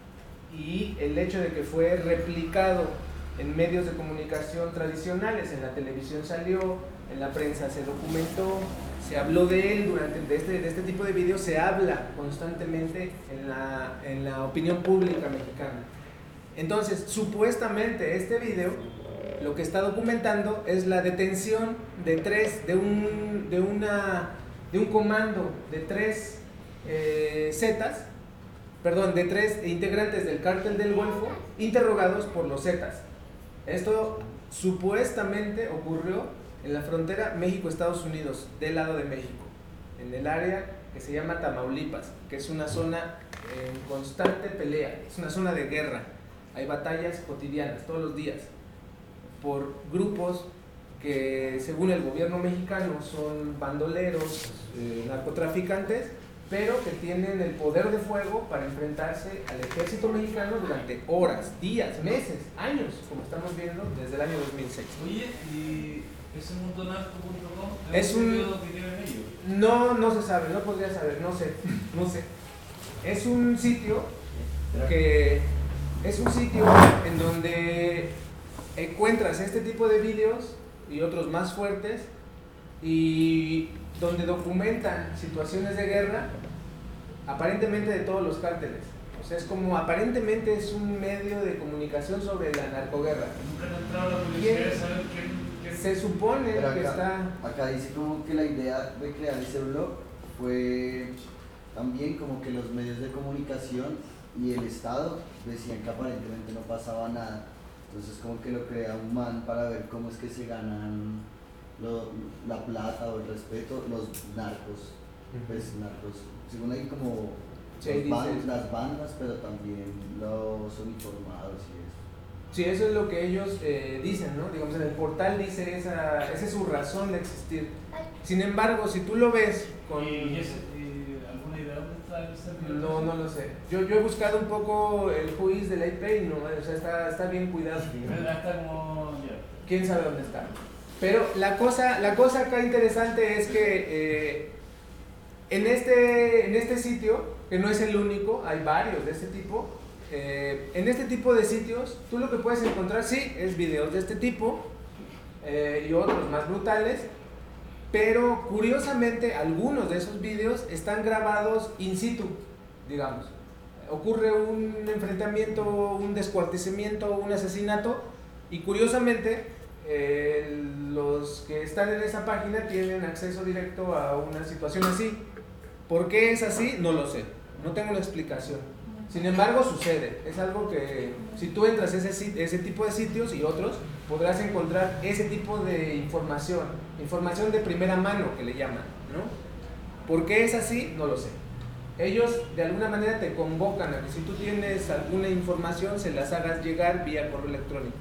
y el hecho de que fue replicado en medios de comunicación tradicionales, en la televisión salió, en la prensa se documentó, se habló de él durante de este, de este tipo de videos, se habla constantemente en la, en la opinión pública mexicana. Entonces, supuestamente este video lo que está documentando es la detención de tres, de un, de una, de un comando de tres eh, Zetas, perdón, de tres integrantes del cártel del Golfo, interrogados por los Zetas. Esto supuestamente ocurrió en la frontera México-Estados Unidos, del lado de México, en el área que se llama Tamaulipas, que es una zona en constante pelea, es una zona de guerra. Hay batallas cotidianas, todos los días, por grupos que según el gobierno mexicano son bandoleros, eh, narcotraficantes, pero que tienen el poder de fuego para enfrentarse al ejército mexicano durante horas, días, meses, años, como estamos viendo desde el año dos mil seis. Oye, ¿y ese mundo narco punto com es un video que tienen ellos? No, no se sabe, no podría saber, no sé, no sé. Es un sitio que es un sitio en donde encuentras este tipo de vídeos y otros más fuertes, y donde documentan situaciones de guerra aparentemente de todos los cárteles. O sea, es como aparentemente es un medio de comunicación sobre la narcoguerra. Nunca han entrado a la policía de saber quién, quién... Se supone Pero acá, que está... acá dice como que la idea de crear ese blog fue también como que los medios de comunicación y el Estado decían que aparentemente no pasaba nada. Entonces como que lo crea un man para ver cómo es que se ganan lo, la plata o el respeto los narcos. Pues narcos, según hay como Sí, los ban- dice- las bandas, pero también los uniformados y eso. Sí, eso es lo que ellos eh, dicen, ¿no? Digamos, en el portal dice esa, esa es su razón de existir. Sin embargo, si tú lo ves con... ¿Y, ese, y alguna idea dónde está ese video? No, no lo sé. Yo, yo he buscado un poco el juiz de la I P y no, o sea, está, está bien cuidado. Está como... ya. Quién sabe dónde está. Pero la cosa, la cosa acá interesante es que eh, en, este, en este sitio, que no es el único, hay varios de este tipo, eh, en este tipo de sitios, tú lo que puedes encontrar, sí, es videos de este tipo eh, y otros más brutales, pero curiosamente algunos de esos videos están grabados in situ, digamos. Ocurre un enfrentamiento, un descuartizamiento, un asesinato, y curiosamente eh, los que están en esa página tienen acceso directo a una situación así. ¿Por qué es así? No lo sé, no tengo una explicación. Sin embargo, sucede. Es algo que si tú entras a ese, ese tipo de sitios y otros, podrás encontrar ese tipo de información, información de primera mano que le llaman, ¿no? ¿Por qué es así? No lo sé. Ellos de alguna manera te convocan a que si tú tienes alguna información se las hagas llegar vía correo electrónico.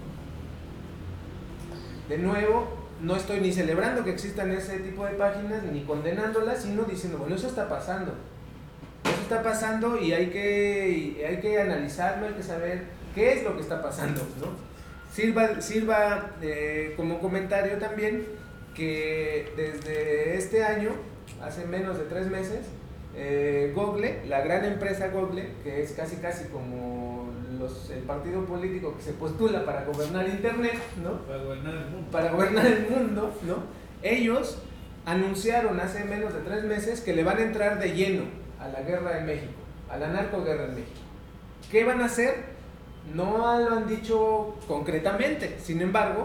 De nuevo, no estoy ni celebrando que existan ese tipo de páginas ni condenándolas, sino diciendo, bueno, eso está pasando. Eso está pasando y hay que, y hay que analizarlo, hay que saber qué es lo que está pasando, ¿no? Sirva, sirva eh, como comentario también que desde este año, hace menos de tres meses, eh, Google, la gran empresa Google, que es casi casi como los, el partido político que se postula para gobernar Internet, ¿no? Para gobernar el mundo. Para gobernar el mundo, ¿no? Ellos anunciaron hace menos de tres meses que le van a entrar de lleno a la guerra en México, a la narcoguerra en México. ¿Qué van a hacer? No lo han dicho concretamente, sin embargo,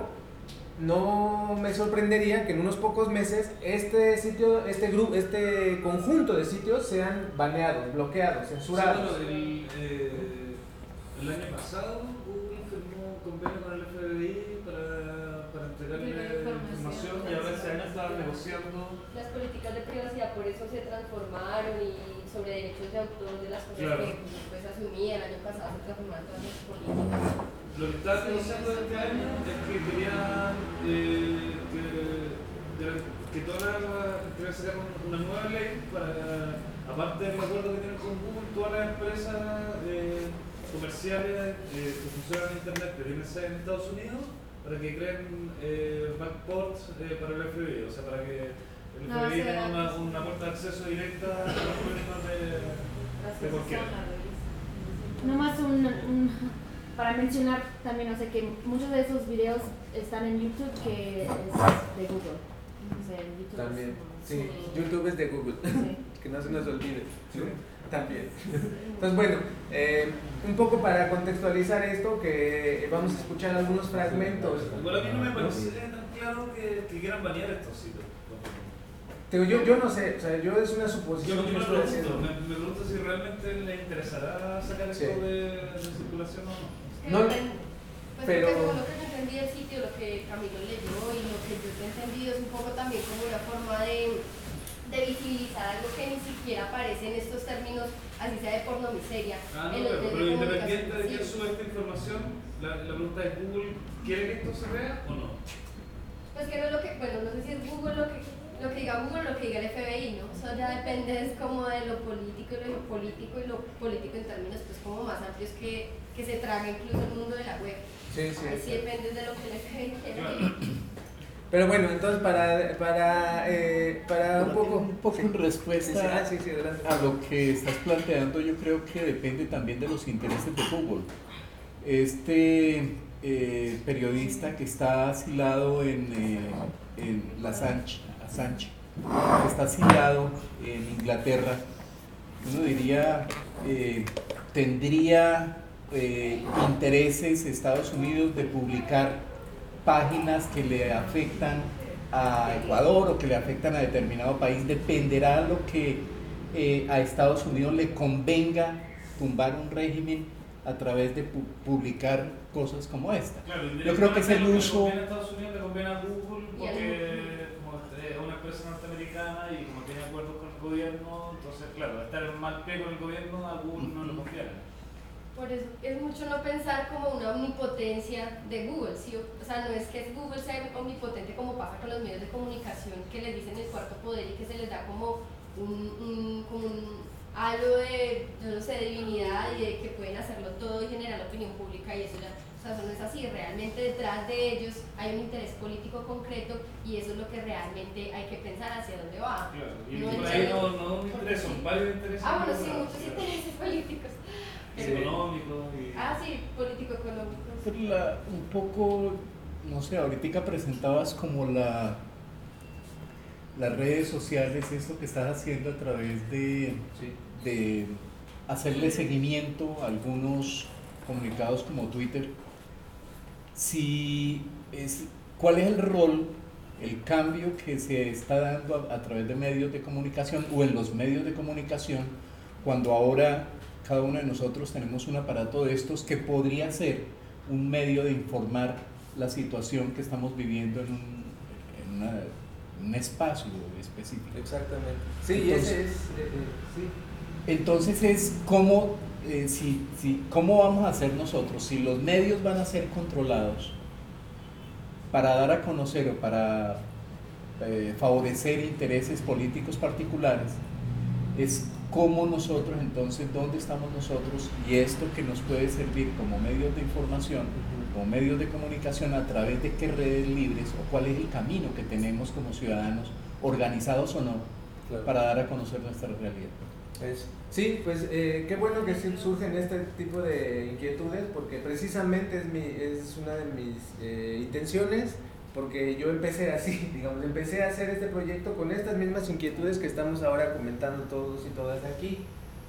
no me sorprendería que en unos pocos meses este sitio, este grupo, este conjunto de sitios sean baneados, bloqueados, censurados. Sí, bueno, el, eh, el año pasado Google firmó un convenio con el F B I para, para entregarle información y ahora este año estaban negociando. Las políticas de privacidad por eso se transformaron y sobre derechos de autor de las cosas Claro. que pues, asumía el año pasado se transformaron todas las políticas. Lo que estaban negociando este año es que querían eh, que, de- que toda la, que sacar una nueva ley para, aparte del acuerdo que tienen con Google, todas las empresas eh, comerciales eh, que funcionan en internet que tienen sede en Estados Unidos para que creen eh, backports eh, para el F B I, o sea, para que el No, F B I o sea, tenga una, una puerta de acceso directa a los problemas de, de cualquiera. Nomás un, un, para mencionar también, o sea, que muchos de esos videos están en YouTube que es de Google. O sea, en YouTube También, es- sí, YouTube es de Google, Sí. que no se nos olvide. ¿Sí? También. Entonces, bueno, eh, un poco para contextualizar esto, que vamos a escuchar algunos fragmentos. Bueno, a mí no me parece tan claro que, que quieran banear estos sitios. Te digo, yo, yo no sé, o sea, yo es una Yo suposición me que pregunto, estoy haciendo. me, me pregunto si realmente le interesará sacar Sí. esto de, de circulación o no. No, Pues pero- porque según lo que yo entendí del sitio, lo que Camilo leyó y lo que yo he entendido es un poco también como una forma de, de visibilizar algo que ni siquiera aparece en estos términos, así sea de pornomiseria. Ah, no, en los pero, medios pero de independiente de comunicación quién masivos. sube esta información, la, la pregunta es: ¿Google quiere que esto se vea o no? Pues que no es lo que, bueno, no sé si es Google lo que, lo que diga Google o lo que diga el F B I, ¿no? Eso ya depende es como de lo político y lo político y lo político en términos pues como más amplios que, que se traga incluso el mundo de la web. Sí, sí. Ahí sí depende de lo que el F B I quiera. Pero bueno, entonces para, para, eh, para un poco... Un poco en respuesta Sí, sí, ah, sí, sí, adelante. a lo que estás planteando, yo creo que depende también de los intereses de Google. Este eh, periodista que está asilado en, eh, en la Assange, Assange, que está asilado en Inglaterra, uno diría, eh, tendría eh, intereses Estados Unidos de publicar páginas que le afectan a Ecuador o que le afectan a determinado país, dependerá lo que eh, a Estados Unidos le convenga tumbar un régimen a través de pu publicar cosas como esta. Claro, Yo creo que es el uso... Le conviene a Estados Unidos, le conviene a Google porque como es una empresa norteamericana y como tiene acuerdos con el gobierno, entonces claro, estar en mal pie con el gobierno a Google no le conviene. Por eso es mucho no pensar como una omnipotencia de Google, ¿sí? O sea, no es que Google sea omnipotente como pasa con los medios de comunicación que les dicen el cuarto poder y que se les da como un, un, como un halo de, yo no sé, de divinidad y de que pueden hacerlo todo y generar opinión pública y eso ya, o sea, eso no es así, realmente detrás de ellos hay un interés político concreto y eso es lo que realmente hay que pensar hacia dónde va. Claro, y No por el- ahí no, no un interés, son varios intereses. Ah, bueno, sí, involucrados, muchos claro. intereses políticos. Económicos y... Ah, sí, político-económicos. Pero la- un poco, no sé, ahorita presentabas como la las redes sociales, esto que estás haciendo a través de, de hacerle seguimiento a algunos comunicados como Twitter. Si es, ¿cuál es el rol, el cambio que se está dando a, a través de medios de comunicación o en los medios de comunicación cuando ahora cada uno de nosotros tenemos un aparato de estos que podría ser un medio de informar la situación que estamos viviendo en un, en una, en un espacio específico? Exactamente. Sí, Entonces, ese es... Eh, eh, sí. Entonces es cómo, eh, si, si, cómo vamos a hacer nosotros, si los medios van a ser controlados para dar a conocer o para eh, favorecer intereses políticos particulares, es cómo nosotros entonces, dónde estamos nosotros y esto que nos puede servir como medios de información, como medios de comunicación, a través de qué redes libres o cuál es el camino que tenemos como ciudadanos, organizados o no, Claro. para dar a conocer nuestra realidad. Es- sí, pues eh, qué bueno que sí surgen este tipo de inquietudes porque precisamente es, mi, es una de mis eh, intenciones, porque yo empecé así, digamos, empecé a hacer este proyecto con estas mismas inquietudes que estamos ahora comentando todos y todas aquí.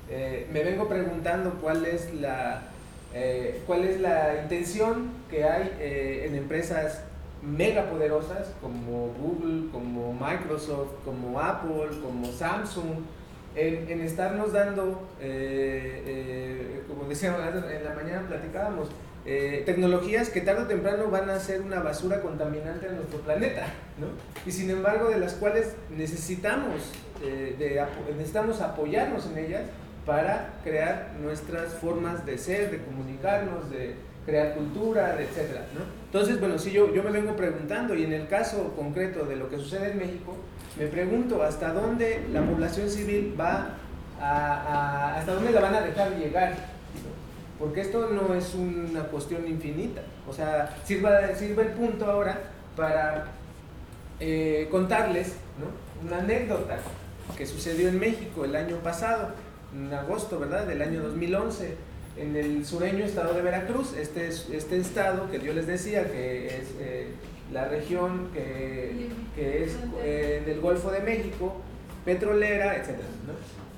eh, me vengo preguntando cuál es la, eh, cuál es la intención que hay eh, en empresas mega poderosas como Google, como Microsoft, como Apple, como Samsung, en, en estarnos dando, eh, eh, como decíamos en la mañana platicábamos, eh, tecnologías que tarde o temprano van a ser una basura contaminante en nuestro planeta, ¿no? Y sin embargo de las cuales necesitamos, eh, de, necesitamos apoyarnos en ellas para crear nuestras formas de ser, de comunicarnos, de crear cultura, de etcétera, ¿no? Entonces, bueno, sí, yo, yo me vengo preguntando, y en el caso concreto de lo que sucede en México, me pregunto hasta dónde la población civil va a, a hasta dónde la van a dejar llegar, ¿no? Porque esto no es una cuestión infinita. O sea, sirva, sirva el punto ahora para eh, contarles, ¿no?, una anécdota que sucedió en México el año pasado, en agosto, ¿verdad?, del año dos mil once, en el sureño estado de Veracruz, este, este estado que yo les decía que es eh, la región que, que es eh, del Golfo de México, petrolera, etcétera, ¿no?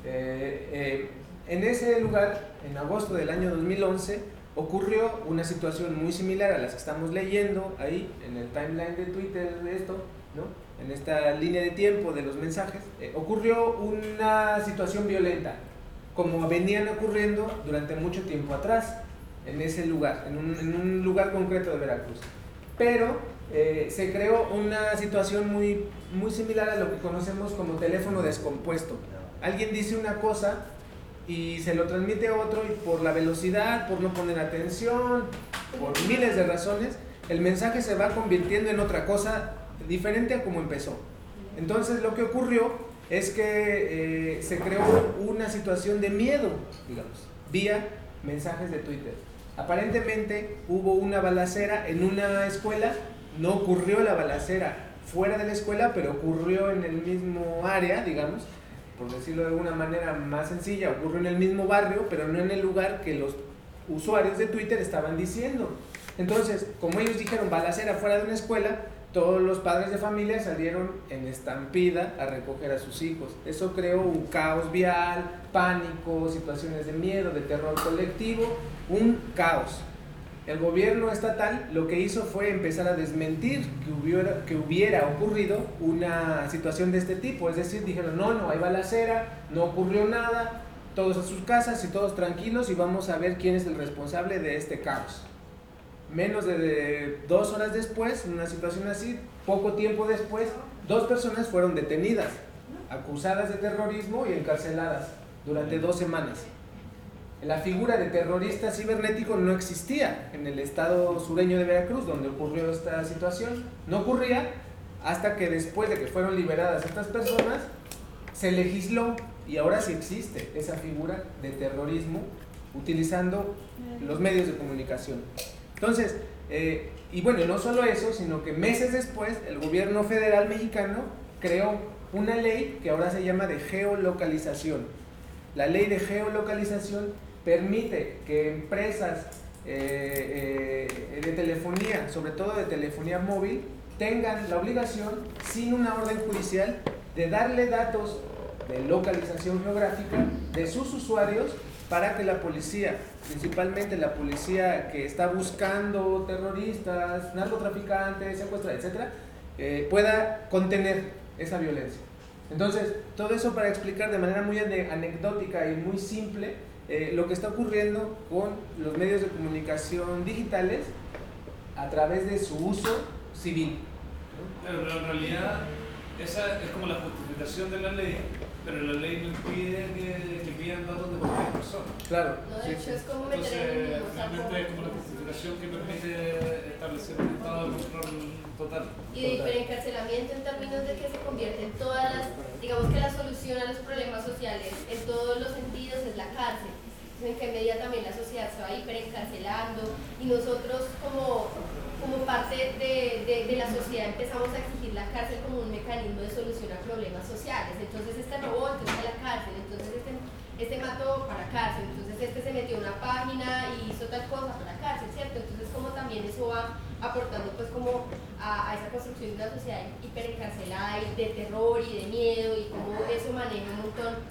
Eh, eh, en ese lugar, en agosto del año dos mil once, ocurrió una situación muy similar a las que estamos leyendo ahí en el timeline de Twitter de esto, ¿no?, en esta línea de tiempo de los mensajes. Eh, ocurrió una situación violenta, como venían ocurriendo durante mucho tiempo atrás, en ese lugar, en un, en un lugar concreto de Veracruz. Pero eh, se creó una situación muy, muy similar a lo que conocemos como teléfono descompuesto. Alguien dice una cosa y se lo transmite a otro, y por la velocidad, por no poner atención, por miles de razones, el mensaje se va convirtiendo en otra cosa diferente a como empezó. Entonces lo que ocurrió es que eh, se creó una situación de miedo, digamos, vía mensajes de Twitter. Aparentemente hubo una balacera en una escuela, no ocurrió la balacera fuera de la escuela, pero ocurrió en el mismo área, digamos, por decirlo de alguna manera más sencilla, ocurrió en el mismo barrio, pero no en el lugar que los usuarios de Twitter estaban diciendo. Entonces, como ellos dijeron balacera fuera de una escuela, todos los padres de familia salieron en estampida a recoger a sus hijos. Eso creó un caos vial, pánico, situaciones de miedo, de terror colectivo, un caos. El gobierno estatal lo que hizo fue empezar a desmentir que hubiera, que hubiera ocurrido una situación de este tipo. Es decir, dijeron, no, no hay balacera, no ocurrió nada, todos a sus casas y todos tranquilos, y vamos a ver quién es el responsable de este caos. Menos de, de dos horas después, en una situación así, poco tiempo después, dos personas fueron detenidas, acusadas de terrorismo y encarceladas durante dos semanas. La figura de terrorista cibernético no existía en el estado sureño de Veracruz, donde ocurrió esta situación. No ocurría hasta que después de que fueron liberadas estas personas, se legisló, y ahora sí existe esa figura de terrorismo utilizando los medios de comunicación. Entonces, eh, y bueno, no solo eso, sino que meses después el gobierno federal mexicano creó una ley que ahora se llama de geolocalización. La ley de geolocalización permite que empresas eh, eh, de telefonía, sobre todo de telefonía móvil, tengan la obligación, sin una orden judicial, de darle datos de localización geográfica de sus usuarios para que la policía, principalmente la policía que está buscando terroristas, narcotraficantes, secuestradores, etcétera, eh, pueda contener esa violencia. Entonces, todo eso para explicar de manera muy anecdótica y muy simple eh, lo que está ocurriendo con los medios de comunicación digitales a través de su uso civil, ¿no? Pero, pero en realidad esa es como la justificación de la ley, pero la ley no impide que, que pidan datos de cualquier persona. Claro. No, de hecho es como meter Entonces, en el mismo saco. finalmente es como la justificación que permite establecer un estado de control total. Y de hiperencarcelamiento en términos de que se convierten todas las, digamos que la solución a los problemas sociales en todos los sentidos es la cárcel. En qué medida también la sociedad se va hiperencarcelando y nosotros como, como parte de, de, de la sociedad empezamos a exigir la cárcel como un mecanismo de solución a problemas sociales. Entonces este robó, entonces a la cárcel, entonces este, este mató para cárcel, entonces este se metió en una página y hizo tal cosa para cárcel, ¿cierto? Entonces como también eso va aportando pues como a, a esa construcción de una sociedad hiperencarcelada y de terror y de miedo, y como eso maneja un montón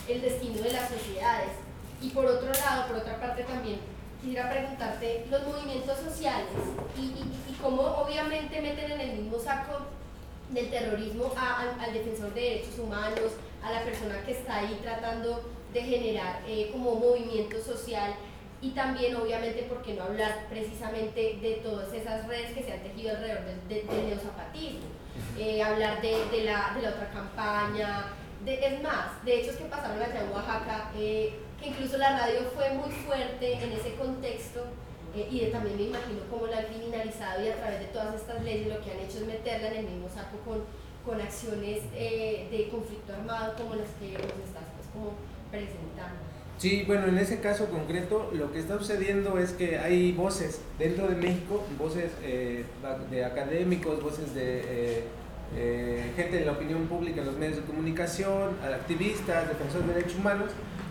el destino de las sociedades. Y por otro lado, por otra parte también, quisiera preguntarte los movimientos sociales y, y, y cómo obviamente meten en el mismo saco del terrorismo a, al, al defensor de derechos humanos, a la persona que está ahí tratando de generar eh, como movimiento social, y también obviamente por qué no hablar precisamente de todas esas redes que se han tejido alrededor del, del, del neozapatismo, eh, hablar de, de, la, de la otra campaña, de, es más, de hechos que pasaron allá en Oaxaca, eh, que incluso la radio fue muy fuerte en ese contexto, eh, y de, también me imagino cómo la han criminalizado, y a través de todas estas leyes lo que han hecho es meterla en el mismo saco con, con acciones eh, de conflicto armado como las que nos estás pues, como presentando. Sí, bueno, en ese caso concreto lo que está sucediendo es que hay voces dentro de México, voces eh, de académicos, voces de eh, eh, gente de la opinión pública en los medios de comunicación, activistas, defensores de derechos humanos,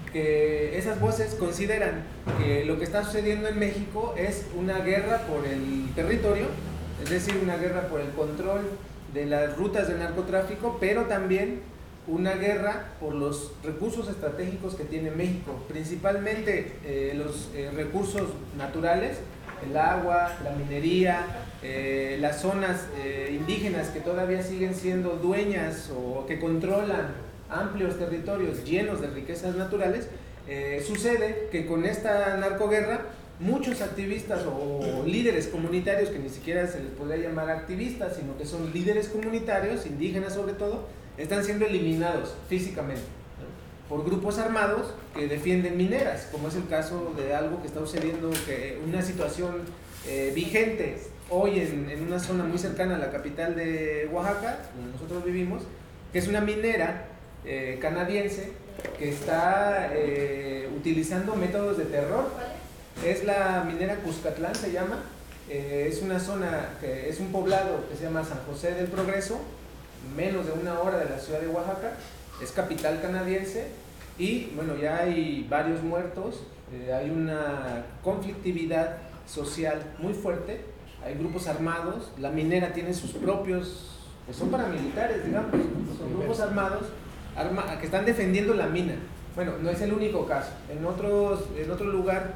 que esas voces consideran que lo que está sucediendo en México es una guerra por el territorio, es decir, una guerra por el control de las rutas de narcotráfico, pero también una guerra por los recursos estratégicos que tiene México, principalmente eh, los eh, recursos naturales, el agua, la minería, eh, las zonas eh, indígenas que todavía siguen siendo dueñas o que controlan amplios territorios llenos de riquezas naturales. Eh, sucede que con esta narcoguerra muchos activistas o líderes comunitarios, que ni siquiera se les podría llamar activistas, sino que son líderes comunitarios, indígenas sobre todo, están siendo eliminados físicamente, ¿no?, por grupos armados que defienden mineras, como es el caso de algo que está sucediendo, que una situación eh, vigente hoy en, en una zona muy cercana a la capital de Oaxaca, donde nosotros vivimos, que es una minera eh, canadiense que está eh, utilizando métodos de terror. Es la minera Cuscatlán, se llama, eh, es una zona, que es un poblado que se llama San José del Progreso, menos de una hora de la ciudad de Oaxaca, es capital canadiense, y bueno, ya hay varios muertos, eh, hay una conflictividad social muy fuerte, hay grupos armados, la minera tiene sus propios, pues son paramilitares, digamos, son grupos armados arma, que están defendiendo la mina. Bueno, no es el único caso, en, otros, en otro lugar,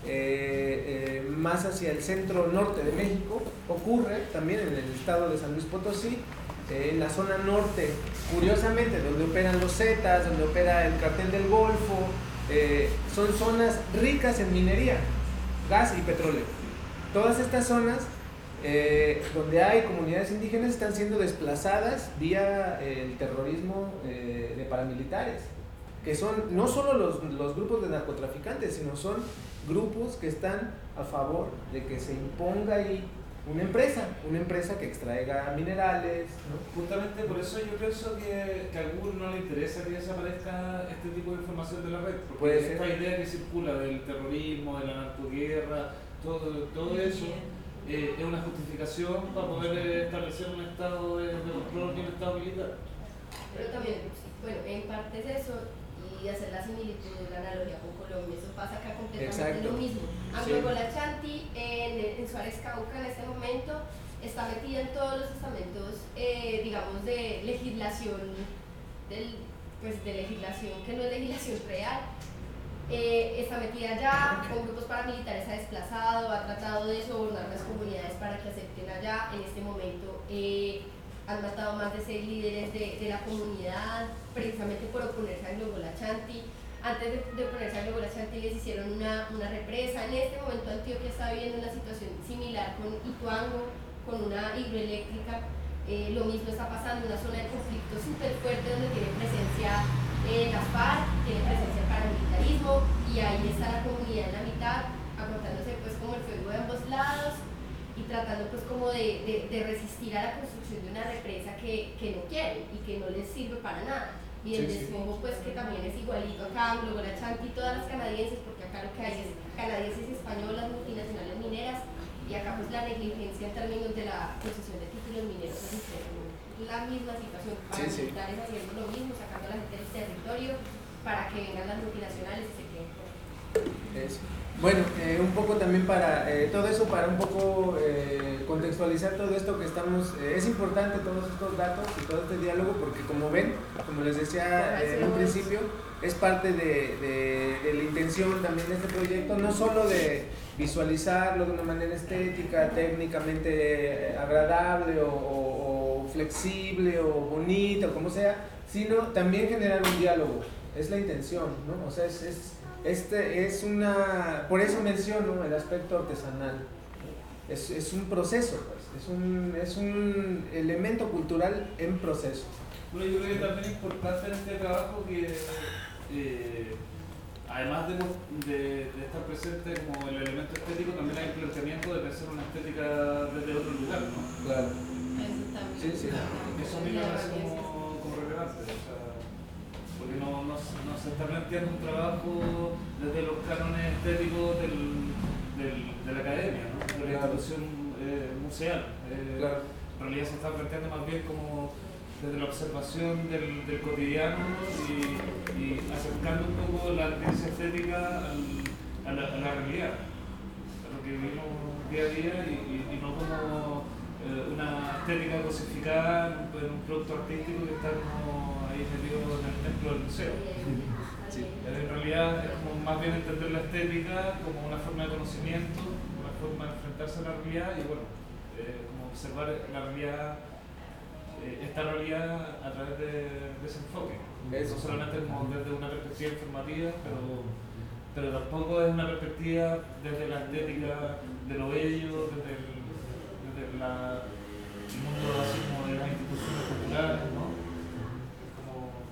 eh, eh, más hacia el centro norte de México, ocurre también en el estado de San Luis Potosí, eh, en la zona norte, curiosamente, donde operan los Zetas, donde opera el Cartel del Golfo, eh, son zonas ricas en minería, gas y petróleo. Todas estas zonas eh, donde hay comunidades indígenas están siendo desplazadas vía el terrorismo eh, de paramilitares, que son no solo los, los grupos de narcotraficantes, sino son grupos que están a favor de que se imponga ahí una empresa, una empresa que extraiga minerales, ¿no? Justamente por eso yo pienso que, que a Google no le interesa que desaparezca este tipo de información de la red, porque Puede esta ser. idea que circula del terrorismo, de la narcoguerra, todo, todo eso eh, es una justificación para poder eh, establecer un estado de, de control y un estado militar. Pero también, bueno, en parte es eso, y hacer la similitud, la analogía con Colombia, eso pasa acá completamente. Exacto. Lo mismo. Sí. Anguegola Chanti en, en Suárez Cauca en este momento está metida en todos los estamentos, eh, digamos, de legislación, del, pues de legislación que no es legislación real. Eh, está metida allá, con grupos paramilitares ha desplazado, ha tratado de sobornar las comunidades para que acepten allá. En este momento eh, han matado más de seis líderes de, de la comunidad, precisamente por oponerse a Anguegola Chanti. Antes de, de oponerse a Anguegola Chanti les hicieron una, una represa. En este momento Antioquia está viviendo una situación similar con Ituango, con una hidroeléctrica. Eh, lo mismo está pasando, una zona de conflicto súper fuerte donde tiene presencia eh, la FARC, tiene presencia el paramilitarismo, y ahí está la comunidad en la mitad, aguantándose pues como el fuego de ambos lados y tratando pues como de, de, de resistir a la construcción de una represa que, que no quieren y que no les sirve para nada. Y el Sí, sí. desfogo pues que también es igualito acá, Anguegola Chanti, todas las canadienses, porque acá lo que hay es canadienses y españolas, multinacionales mineras, y acá pues la negligencia en términos de la concesión de títulos mineros es la misma situación, Sí, sí. paramilitares haciendo lo mismo, sacando a la gente del territorio para que vengan las multinacionales y se queden por Eso. Bueno, eh, un poco también para, eh, todo eso para un poco eh, contextualizar todo esto que estamos, eh, es importante todos estos datos y todo este diálogo porque como ven, como les decía eh, en un principio, es parte de, de, de la intención también de este proyecto, no solo de visualizarlo de una manera estética, técnicamente agradable o, o, o flexible o bonita o como sea, sino también generar un diálogo, es la intención, ¿no? O sea, es, es, este, es una, por eso menciono el aspecto artesanal, es, es un proceso, pues, es, un, es un elemento cultural en proceso. Bueno, yo creo que también es importante en este trabajo que eh, además de, de, de estar presente como el elemento estético, también hay un planteamiento de pensar una estética desde otro lugar, ¿no? Claro. Eso también. Sí, sí. Eso a mí me parece como, como relevante, o sea, porque no, no, no se está planteando un trabajo desde los cánones estéticos del, del, de la academia, ¿no? De la institución eh, museal. Eh, claro. En realidad se está planteando más bien como desde la observación del, del cotidiano y, y acercando un poco la tendencia estética al, a, la, a la realidad, a lo que vivimos día a día y, y, y no como eh, una estética cosificada en un producto artístico que está como ahí metido en el templo del museo. Sí. En realidad es como más bien entender la estética como una forma de conocimiento, una forma de enfrentarse a la realidad y bueno, eh, como observar la realidad, esta realidad a través de, de ese enfoque. Eso. No solamente como desde una perspectiva informativa, pero, pero tampoco es una perspectiva desde la estética de lo bello, desde el, desde la, el mundo así como de las instituciones culturales, ¿no? Es como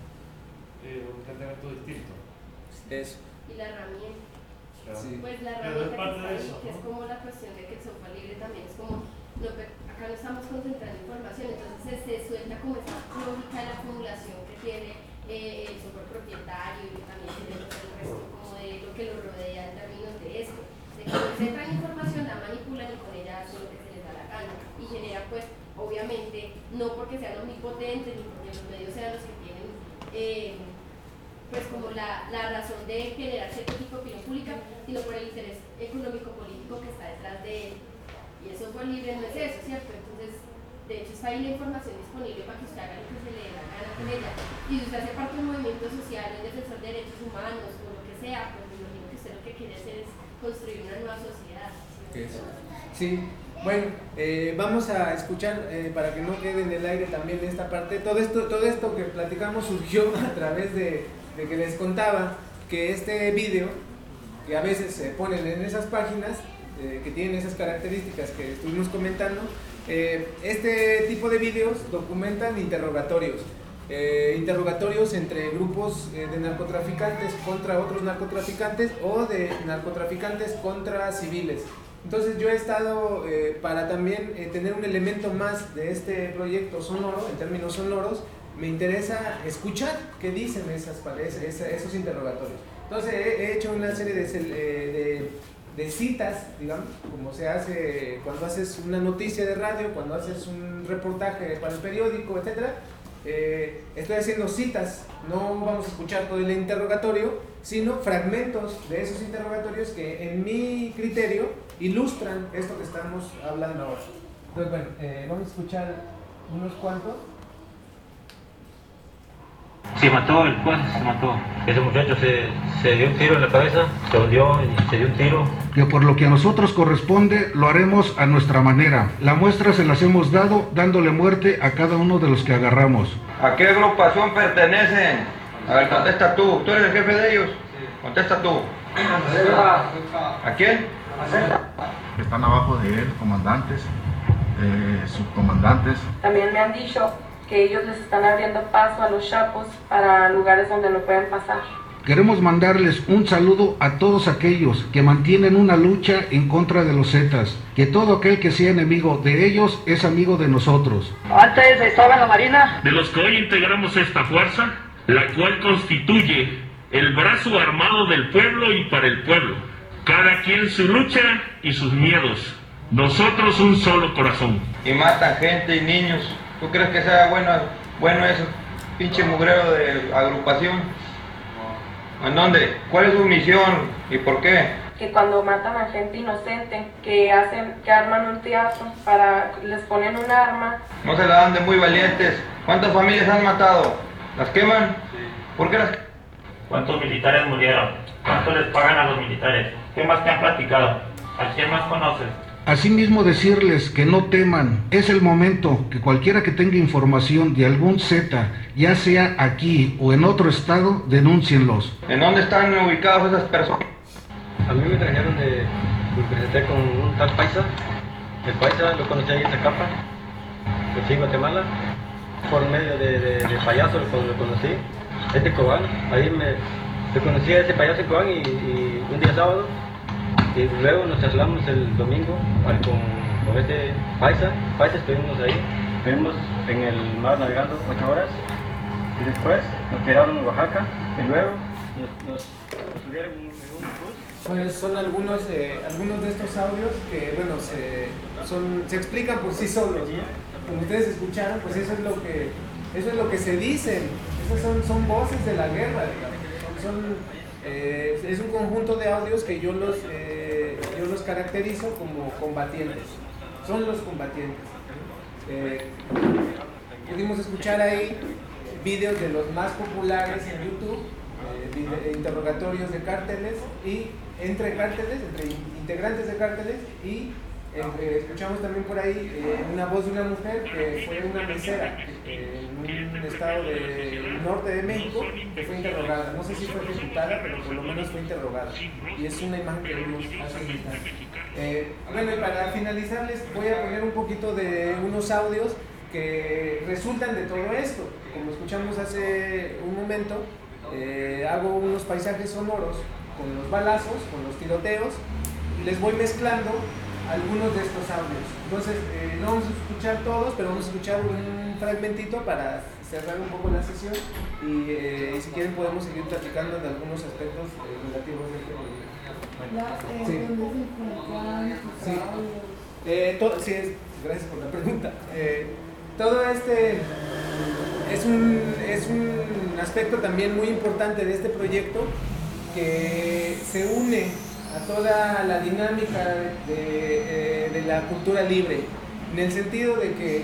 eh, un planteamiento distinto. Eso. Y la herramienta. Sí. Pues la herramienta que, está ahí, que es como la cuestión de que el software libre también es como no, acá no estamos concentrando información, entonces se, se suelta como esa lógica de la acumulación que tiene eh, el software propietario y también tenemos el resto como de lo que lo rodea en términos de esto, de que concentran información, la manipulan y con ella hacen lo que se les da la gana y genera pues obviamente no porque sean omnipotentes ni porque los medios sean los que tienen eh, pues como la, la razón de generar cierto tipo de opinión pública, sino por el interés económico-político que está detrás de él. Y el software libre no es eso, ¿cierto? Entonces, de hecho está ahí la información disponible para que usted haga lo que se le dé la gana con ella. Y si usted hace parte de un movimiento social, un defensor de derechos humanos o lo que sea, pues me imagino que usted lo que quiere hacer es construir una nueva sociedad. ¿Sí? Sí. Bueno, eh, vamos a escuchar, eh, para que no quede en el aire también esta parte, todo esto, todo esto que platicamos surgió a través de, de que les contaba que este vídeo, que a veces se ponen en esas páginas, Eh, que tienen esas características que estuvimos comentando, eh, este tipo de vídeos documentan interrogatorios, eh, interrogatorios entre grupos eh, de narcotraficantes contra otros narcotraficantes o de narcotraficantes contra civiles. Entonces yo he estado, eh, para también eh, tener un elemento más de este proyecto sonoro, en términos sonoros, me interesa escuchar qué dicen esas, esas, esos interrogatorios. Entonces he, he hecho una serie de, de, de citas, digamos, como se hace cuando haces una noticia de radio, cuando haces un reportaje para el periódico, etcétera. Eh, estoy haciendo citas, no vamos a escuchar todo el interrogatorio, sino fragmentos de esos interrogatorios que en mi criterio ilustran esto que estamos hablando ahora. Entonces, bueno, eh, vamos a escuchar unos cuantos. Se mató, el juez se mató. Ese muchacho se, se dio un tiro en la cabeza, se hundió y se dio un tiro. Que por lo que a nosotros corresponde, lo haremos a nuestra manera. La muestra se las hemos dado, dándole muerte a cada uno de los que agarramos. ¿A qué agrupación pertenecen? A ver, contesta tú. ¿Tú eres el jefe de ellos? Contesta tú. ¿A quién? Están abajo de él, comandantes, eh, subcomandantes. También me han dicho que ellos les están abriendo paso a los chapos para lugares donde no pueden pasar. Queremos mandarles un saludo a todos aquellos que mantienen una lucha en contra de los Zetas, que todo aquel que sea enemigo de ellos es amigo de nosotros. Antes estaba en la Marina. De los que hoy integramos esta fuerza, la cual constituye el brazo armado del pueblo y para el pueblo. Cada quien su lucha y sus miedos. Nosotros un solo corazón. Y matan gente y niños. ¿Tú crees que sea bueno, bueno eso? Pinche mugrero de agrupación. ¿En dónde? ¿Cuál es su misión y por qué? que cuando matan a gente inocente, que hacen, que arman un teatro para, les ponen un arma. No se la dan de muy valientes. ¿Cuántas familias han matado? ¿Las queman? Sí. ¿Por qué las queman? ¿Cuántos militares murieron? ¿Cuánto les pagan a los militares? ¿Qué más te han platicado? ¿A quién más conoces? Asimismo decirles que no teman, es el momento que cualquiera que tenga información de algún Z, ya sea aquí o en otro estado, denúncienlos. ¿En dónde están ubicados esas personas? A mí me trajeron de, me presenté con un tal Paisa, el Paisa lo conocí ahí en Zacapa, pues sí, en Guatemala, por medio de, de, de payaso lo, lo conocí, es de Cobán, ahí me, me conocí a ese payaso en Cobán y, y un día sábado, y luego nos trasladamos el domingo con, con este Paisa, Paisa estuvimos ahí, estuvimos en el mar navegando ocho horas, y después nos tiraron en Oaxaca, y luego nos, nos, nos subieron en un bus. Pues son algunos, eh, algunos de estos audios que, bueno, se, son, se explican por sí solos, ¿no? Como ustedes escucharon, pues eso es lo que, eso es lo que se dicen, esas son, son voces de la guerra, digamos. Son, son, eh, es un conjunto de audios que yo los, eh, yo los caracterizo como combatientes, son los combatientes. Eh, pudimos escuchar ahí vídeos de los más populares en YouTube, eh, interrogatorios de cárteles y entre cárteles, entre integrantes de cárteles, y eh, escuchamos también por ahí eh, una voz de una mujer que fue una mesera eh, en un estado del norte de México que fue interrogada. No sé si fue ejecutada, pero por lo menos fue interrogada. Y es una imagen que vimos hace un instante. Eh, bueno, y para finalizar les voy a poner un poquito de unos audios que resultan de todo esto. Como escuchamos hace un momento, eh, hago unos paisajes sonoros con los balazos, con los tiroteos, y les voy mezclando algunos de estos audios. Entonces, eh, no vamos a escuchar todos, pero vamos a escuchar un fragmentito para cerrar un poco la sesión y, eh, y si quieren podemos seguir platicando de algunos aspectos eh, relativos de este proyecto. Bueno, sí. Sí. Eh, to sí, gracias por la pregunta. Eh, todo este es un, es un aspecto también muy importante de este proyecto, que se une a toda la dinámica de, de, de la cultura libre, en el sentido de que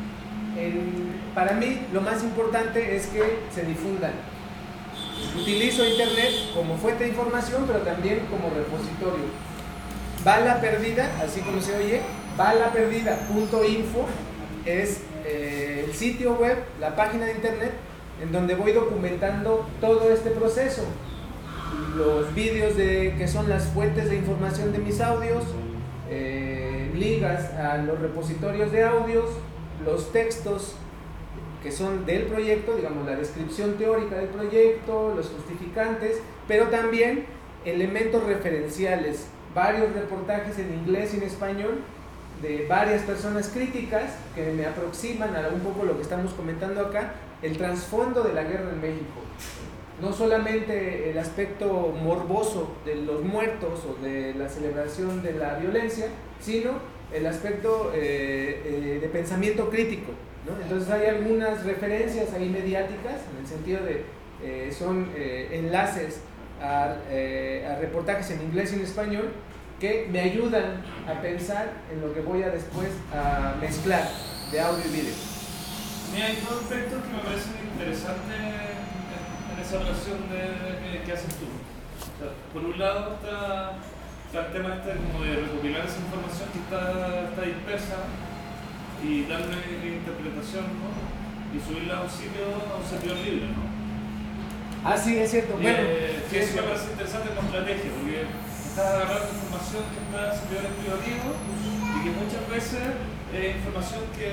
en, para mí lo más importante es que se difundan. Utilizo internet como fuente de información, pero también como repositorio. Bala Perdida, así como se oye, bala perdida punto info es eh, el sitio web, la página de internet en donde voy documentando todo este proceso. Los vídeos de, que son las fuentes de información de mis audios, eh, ligas a los repositorios de audios, los textos que son del proyecto, digamos la descripción teórica del proyecto, los justificantes, pero también elementos referenciales, varios reportajes en inglés y en español de varias personas críticas que me aproximan a un poco lo que estamos comentando acá, el trasfondo de la guerra en México. No solamente el aspecto morboso de los muertos o de la celebración de la violencia, sino el aspecto eh, eh, de pensamiento crítico, ¿no? Entonces hay algunas referencias ahí mediáticas, en el sentido de, eh, son eh, enlaces a, eh, a reportajes en inglés y en español, que me ayudan a pensar en lo que voy a después a mezclar de audio y video. Mira, hay dos aspectos que me parecen interesantes esa relación de, de, que haces tú. O sea, por un lado está, está el tema este como de recopilar esa información que está, está dispersa y darle interpretación, ¿no? Y subirla a un sitio, a un servidor libre, ¿no? Ah, sí, es cierto. Y, bueno, eh, sí, que eso sí. me parece interesante como estrategia, porque estás agarrando información que está en servidores privativos y que muchas veces es información que,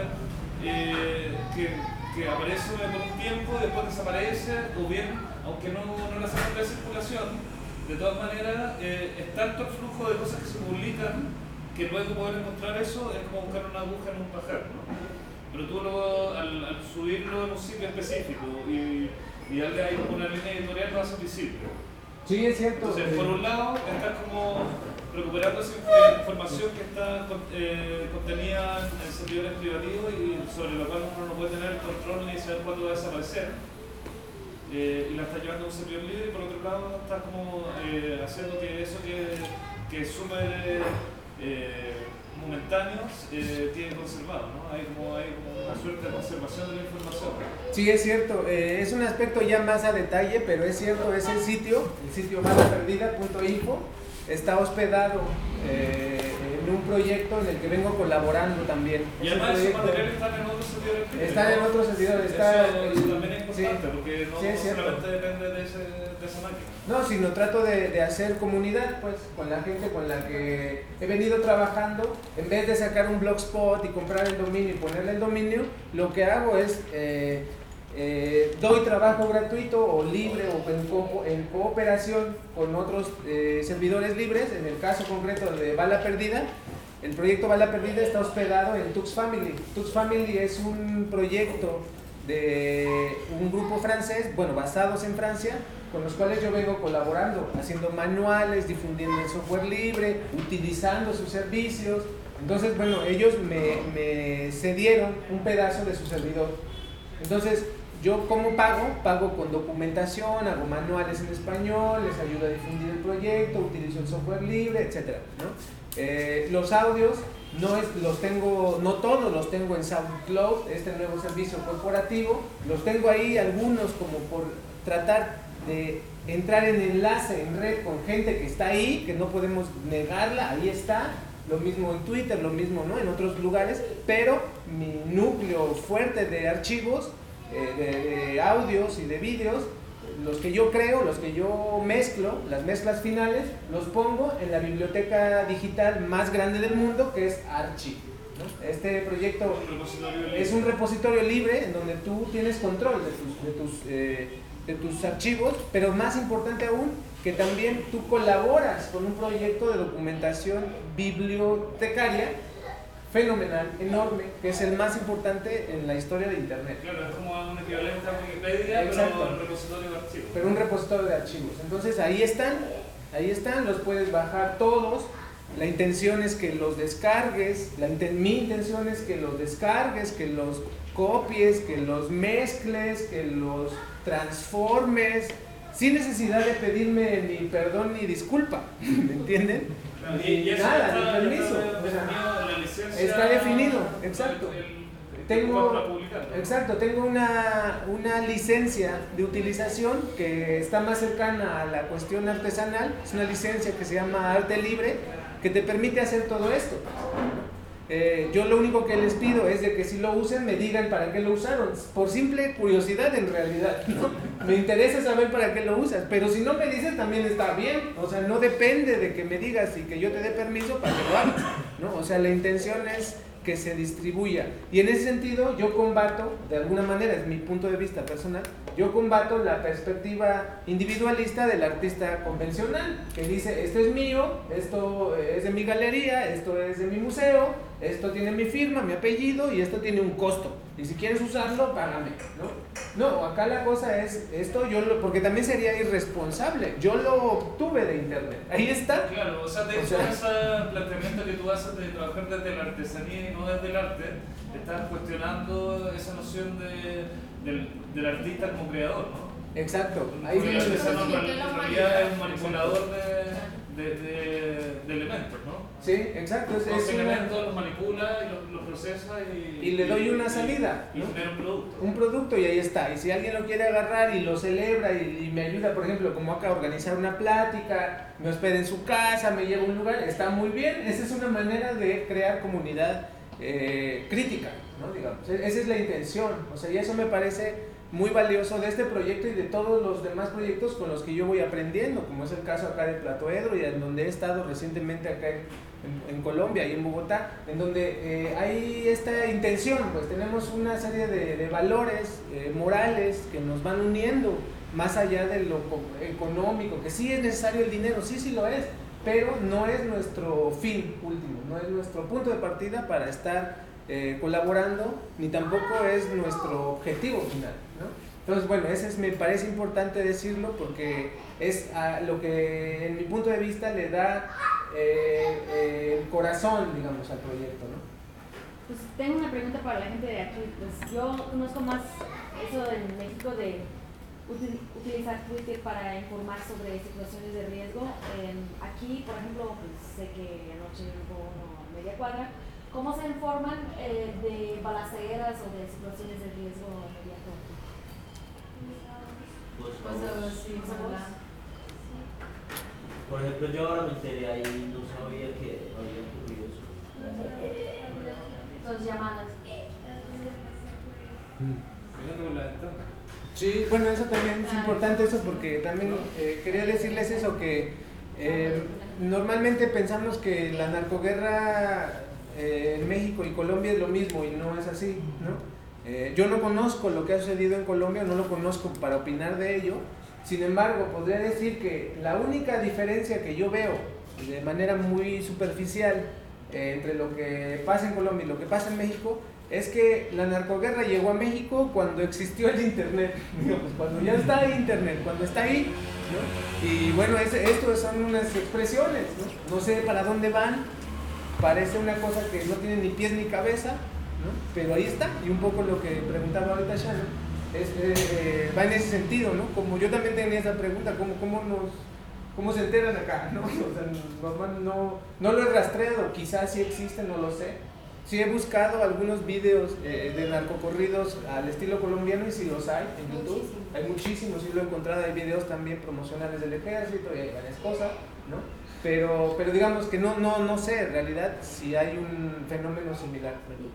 eh, que que aparece por un tiempo, después desaparece, o bien, aunque no, no la sacan de circulación, de todas maneras, eh, es tanto el flujo de cosas que se publican, que luego poder encontrar eso es como buscar una aguja en un pajar, ¿no? Pero tú luego, al, al subirlo en un sitio específico y, y darle ahí una línea editorial, lo hace visible. Sí, es cierto. Entonces, por un lado, estás como recuperando esa información que está eh, contenida en servidores privativos y sobre la cual uno no puede tener el control ni saber cuándo va a desaparecer. eh, y la está llevando a un servidor libre, y por otro lado está como eh, haciendo que eso que, que es súper eh, momentáneo eh, tiene conservado, ¿no? Hay como, hay como una suerte de conservación de la información. Sí, es cierto, eh, es un aspecto ya más a detalle, pero es cierto, es el sitio, el sitio bala perdida punto info, está hospedado eh, en un proyecto en el que vengo colaborando también. Y Ese además esos proyecto materiales están en otros servidores libres. Están en otros servidores. Está eso, el, eso también es importante, sí, porque no, sí, no cierto. solamente depende de, ese, de esa máquina. No, sino trato de, de hacer comunidad, pues, con la gente con la que he venido trabajando. En vez de sacar un blogspot y comprar el dominio y ponerle el dominio, lo que hago es eh, eh, doy trabajo gratuito o libre o en, co en cooperación con otros eh, servidores libres. En el caso concreto de Bala Perdida, el proyecto Bala Perdida está hospedado en Tux Family. Tux Family es un proyecto de un grupo francés, bueno, basados en Francia, con los cuales yo vengo colaborando, haciendo manuales, difundiendo el software libre, utilizando sus servicios. Entonces, bueno, ellos me, me cedieron un pedazo de su servidor. Entonces, yo como pago, pago con documentación, hago manuales en español, les ayudo a difundir el proyecto, utilizo el software libre, etcétera, ¿no? Eh, los audios no es, los tengo, no todos los tengo en SoundCloud, este nuevo servicio corporativo, los tengo ahí algunos como por tratar de entrar en enlace en red con gente que está ahí, que no podemos negarla, ahí está. Lo mismo en Twitter, lo mismo, ¿no?, en otros lugares, pero mi núcleo fuerte de archivos, eh, de, de audios y de vídeos, los que yo creo, los que yo mezclo, las mezclas finales, los pongo en la biblioteca digital más grande del mundo, que es Archie, ¿no? Este proyecto un es un repositorio libre en donde tú tienes control de tus, de tus, eh, de tus archivos, pero más importante aún, que también tú colaboras con un proyecto de documentación bibliotecaria fenomenal, enorme, que es el más importante en la historia de Internet. Claro, es como un equivalente a Wikipedia, exacto, pero un repositorio de archivos. Pero un repositorio de archivos. Entonces ahí están, ahí están, los puedes bajar todos. La intención es que los descargues, la inten mi intención es que los descargues, que los copies, que los mezcles, que los transformes, sin necesidad de pedirme ni perdón ni disculpa, ¿me entienden? Y, y eso nada, está, ni permiso. Está definido en la licencia. Está definido, exacto. El, el, tengo, exacto, tengo una, una licencia de utilización que está más cercana a la cuestión artesanal. Es una licencia que se llama Arte Libre, que te permite hacer todo esto. Eh, yo lo único que les pido es de que si lo usen me digan para qué lo usaron, por simple curiosidad en realidad, ¿no? Me interesa saber para qué lo usas, pero si no me dices también está bien, o sea, no depende de que me digas y que yo te dé permiso para que lo hagas, ¿no? O sea, la intención es que se distribuya, y en ese sentido yo combato, de alguna manera, es mi punto de vista personal, yo combato la perspectiva individualista del artista convencional, que dice, esto es mío, esto es de mi galería, esto es de mi museo, esto tiene mi firma, mi apellido, y esto tiene un costo, y si quieres usarlo, págame, ¿no? No, acá la cosa es, esto yo lo, porque también sería irresponsable, yo lo obtuve de internet, ahí está. Claro, o sea, de hecho, ese planteamiento que tú haces de trabajar desde la artesanía y no desde el arte, estás cuestionando esa noción de, del, del artista como creador, ¿no? Exacto. Ahí el artesano en realidad es un manipulador de, de, de, de elementos, ¿no? Sí, exacto. Los es elementos una... los manipula y los, los procesa y, y le doy una salida, y, ¿no? y genera un producto. Un producto y ahí está. Y si alguien lo quiere agarrar y lo celebra y, y me ayuda, por ejemplo, como acá a organizar una plática, me hospeda en su casa, me lleva a un lugar, está muy bien. Esa es una manera de crear comunidad eh, crítica, ¿no? Digamos. Esa es la intención. O sea, y eso me parece muy valioso de este proyecto y de todos los demás proyectos con los que yo voy aprendiendo, como es el caso acá de Platoedro y en donde he estado recientemente acá en, en, en Colombia y en Bogotá, en donde eh, hay esta intención, pues tenemos una serie de, de valores eh, morales que nos van uniendo más allá de lo económico, que sí es necesario el dinero, sí, sí lo es, pero no es nuestro fin último, no es nuestro punto de partida para estar Eh, colaborando, ni tampoco es nuestro objetivo final, ¿no? Entonces, bueno, ese es, me parece importante decirlo porque es a lo que en mi punto de vista le da eh, eh, el corazón, digamos, al proyecto, ¿no? Pues tengo una pregunta para la gente de aquí. Pues yo conozco más eso en México de util- utilizar Twitter para informar sobre situaciones de riesgo. Eh, aquí, por ejemplo, pues, sé que anoche hubo una media cuadra. ¿Cómo se informan eh, de balaceras o de situaciones de riesgo inmediato? Pues, Pues, vamos. sí, ¿sabes? Por ejemplo, yo ahora me enteré ahí y no sabía que había ocurrido eso. Dos llamadas. Sí, bueno, eso también es importante, eso porque también eh, quería decirles eso, que eh, normalmente pensamos que la narcoguerra eh, en México y Colombia es lo mismo y no es así, ¿no? Eh, yo no conozco lo que ha sucedido en Colombia, no lo conozco para opinar de ello. Sin embargo, podría decir que la única diferencia que yo veo de manera muy superficial eh, entre lo que pasa en Colombia y lo que pasa en México es que la narcoguerra llegó a México cuando existió el internet, digamos, cuando ya está el internet, cuando está ahí, ¿no? Y bueno, es, esto son unas expresiones, ¿no? No sé para dónde van, parece una cosa que no tiene ni pies ni cabeza, ¿no? Pero ahí está, y un poco lo que preguntaba ahorita Shannon. Es, eh, va en ese sentido, ¿no? Como yo también tenía esa pregunta, ¿cómo, cómo, nos, cómo se enteran acá? ¿No? O sea, normal, no, no lo he rastreado, quizás sí existen, no lo sé. Sí he buscado algunos videos eh, de narcocorridos al estilo colombiano y sí los hay en YouTube. Muchísimo. Hay muchísimos, sí lo he encontrado, hay videos también promocionales del ejército y hay varias cosas, ¿no? Pero, pero digamos que no, no, no sé en realidad si hay un fenómeno similar.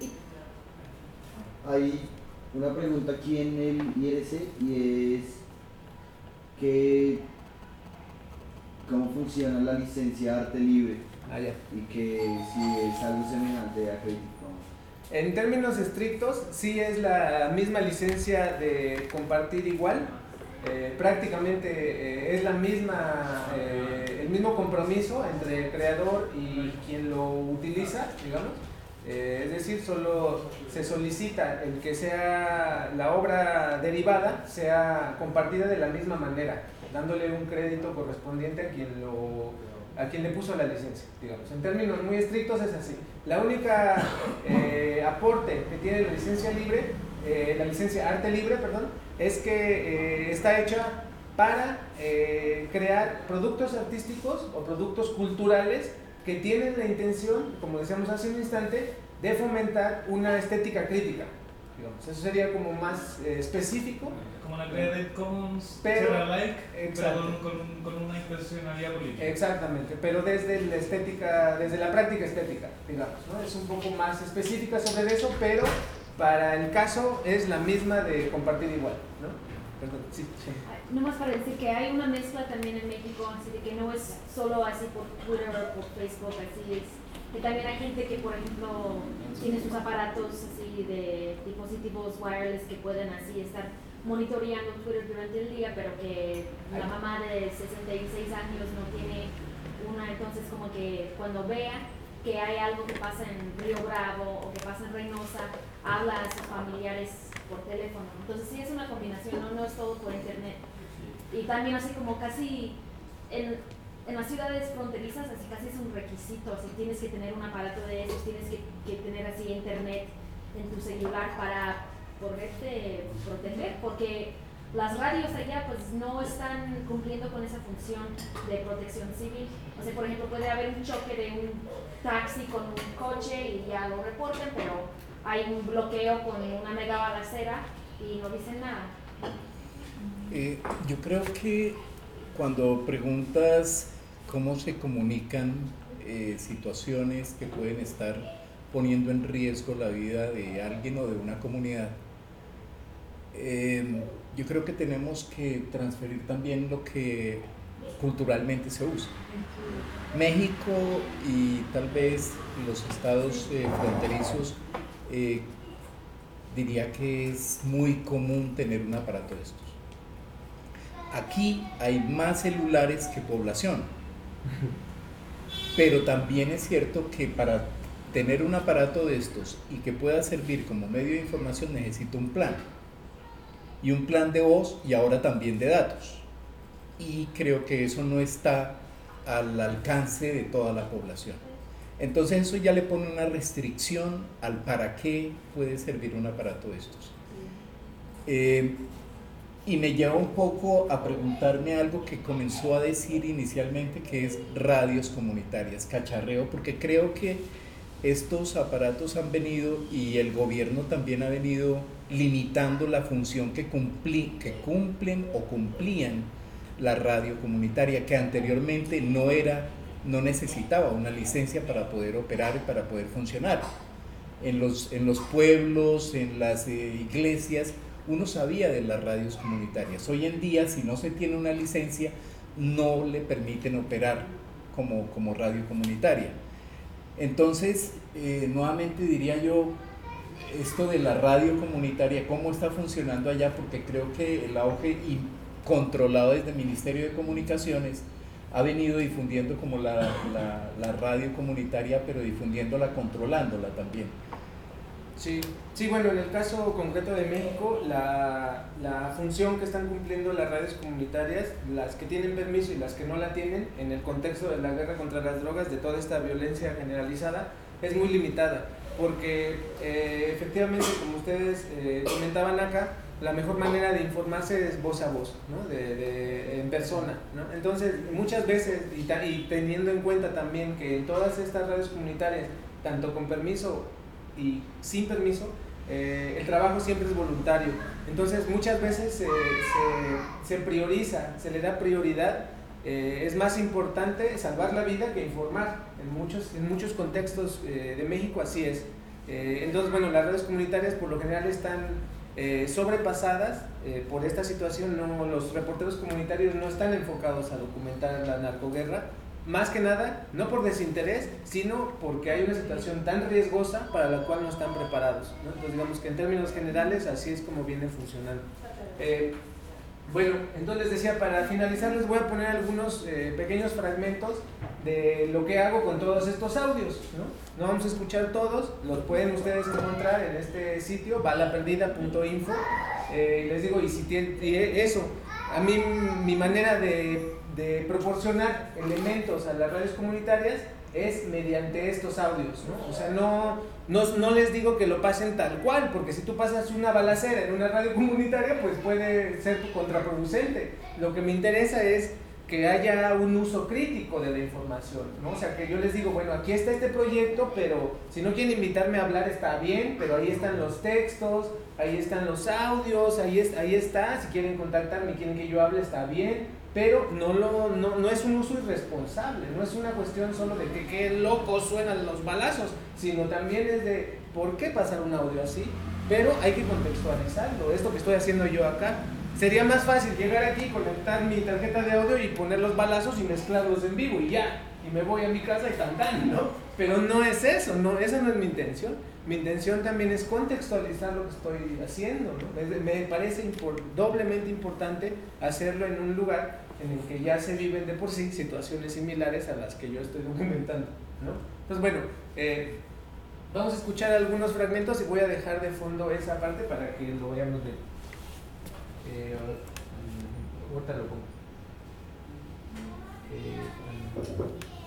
Hay una pregunta aquí en el I R C y es que cómo funciona la licencia arte libre ah, ya. y que si es algo semejante a Creative Commons. En términos estrictos, sí es la misma licencia de compartir igual, eh, prácticamente eh, es la misma, eh, el mismo compromiso entre el creador y quien lo utiliza, digamos. Eh, es decir, solo se solicita el que sea la obra derivada sea compartida de la misma manera, dándole un crédito correspondiente a quien lo a quien le puso la licencia, digamos. En términos muy estrictos es así. La única eh, aporte que tiene la licencia libre, eh, la licencia arte libre, perdón, es que eh, está hecha para eh, crear productos artísticos o productos culturales que tienen la intención, como decíamos hace un instante, de fomentar una estética crítica. Digamos. Eso sería como más eh, específico. Como la Creative Commons, pero, like, pero con, con, con una intencionalidad política. Exactamente, pero desde la estética, desde la práctica estética, digamos, ¿no? Es un poco más específica sobre eso, pero para el caso es la misma de compartir igual, ¿no? Perdón, sí, sí. Nomás para decir que hay una mezcla también en México, así de que no es solo así por Twitter o por Facebook, así es, que también hay gente que, por ejemplo, tiene sus aparatos así de dispositivos wireless que pueden así estar monitoreando Twitter durante el día, pero que la mamá de sesenta y seis años no tiene una, entonces como que cuando vea que hay algo que pasa en Río Bravo o que pasa en Reynosa, habla a sus familiares por teléfono. Entonces sí es una combinación, no, no es todo por internet. Y también así como casi en, en las ciudades fronterizas, así casi es un requisito, así tienes que tener un aparato de esos, tienes que, que tener así internet en tu celular para poderte proteger, porque las radios allá pues no están cumpliendo con esa función de protección civil. O sea, por ejemplo, puede haber un choque de un taxi con un coche y ya lo reporten, pero hay un bloqueo con una mega balacera y no dicen nada. Eh, yo creo que cuando preguntas cómo se comunican eh, situaciones que pueden estar poniendo en riesgo la vida de alguien o de una comunidad, eh, yo creo que tenemos que transferir también lo que culturalmente se usa. México y tal vez los estados eh, fronterizos, eh, diría que es muy común tener un aparato de estos. Aquí hay más celulares que población, pero también es cierto que para tener un aparato de estos y que pueda servir como medio de información necesito un plan, y un plan de voz y ahora también de datos, y creo que eso no está al alcance de toda la población. Entonces eso ya le pone una restricción al para qué puede servir un aparato de estos. Eh, y me lleva un poco a preguntarme algo que comenzó a decir inicialmente, que es radios comunitarias, cacharreo, porque creo que estos aparatos han venido y el gobierno también ha venido limitando la función que, cumpli, que cumplen o cumplían la radio comunitaria, que anteriormente no era, no necesitaba una licencia para poder operar y para poder funcionar. En los, en los pueblos, en las eh, iglesias, uno sabía de las radios comunitarias. Hoy en día, si no se tiene una licencia, no le permiten operar como, como radio comunitaria. Entonces, eh, nuevamente diría yo, esto de la radio comunitaria, ¿cómo está funcionando allá? Porque creo que el auge y controlado desde el Ministerio de Comunicaciones ha venido difundiendo como la, la, la radio comunitaria, pero difundiéndola, controlándola también. Sí, sí, bueno, en el caso concreto de México, la, la función que están cumpliendo las radios comunitarias, las que tienen permiso y las que no la tienen, en el contexto de la guerra contra las drogas, de toda esta violencia generalizada, es muy limitada, porque eh, efectivamente, como ustedes eh, comentaban acá, la mejor manera de informarse es voz a voz, ¿no? de, de, en persona, ¿no? Entonces, muchas veces, y, ta, y teniendo en cuenta también que en todas estas radios comunitarias, tanto con permiso y sin permiso, eh, el trabajo siempre es voluntario. Entonces, muchas veces se, se, se prioriza, se le da prioridad. Eh, es más importante salvar la vida que informar. En muchos, en muchos contextos eh, de México así es. Eh, entonces, bueno, las redes comunitarias por lo general están eh, sobrepasadas eh, por esta situación. No, los reporteros comunitarios no están enfocados a documentar la narcoguerra, más que nada, no por desinterés, sino porque hay una situación tan riesgosa para la cual no están preparados, ¿no? Entonces, digamos que en términos generales así es como viene funcionando. Eh, Bueno, entonces les decía, para finalizar les voy a poner algunos eh, pequeños fragmentos de lo que hago con todos estos audios, ¿no? No vamos a escuchar todos, los pueden ustedes encontrar en este sitio, balaperdida punto info, eh, les digo, y si tienen y eso, a mí mi manera de, de proporcionar elementos a las radios comunitarias es mediante estos audios, ¿no? O sea, no, no, no les digo que lo pasen tal cual, porque si tú pasas una balacera en una radio comunitaria, pues puede ser contraproducente. Lo que me interesa es que haya un uso crítico de la información, ¿no? O sea, que yo les digo, bueno, aquí está este proyecto, pero si no quieren invitarme a hablar está bien, pero ahí están los textos, ahí están los audios, ahí, es, ahí está, si quieren contactarme y quieren que yo hable está bien, pero no, lo, no, no es un uso irresponsable, no es una cuestión solo de que qué locos suenan los balazos, sino también es de por qué pasar un audio así, pero hay que contextualizarlo. Esto que estoy haciendo yo acá, sería más fácil llegar aquí, conectar mi tarjeta de audio y poner los balazos y mezclarlos en vivo y ya, y me voy a mi casa y tan tan, ¿no? Pero no es eso, no, esa no es mi intención. Mi intención también es contextualizar lo que estoy haciendo, ¿no? Me parece impor, doblemente importante hacerlo en un lugar en el que ya se viven de por sí situaciones similares a las que yo estoy documentando, ¿no? Entonces, bueno, eh, vamos a escuchar algunos fragmentos y voy a dejar de fondo esa parte para que lo veamos bien. Eh, ahorita lo pongo. Eh,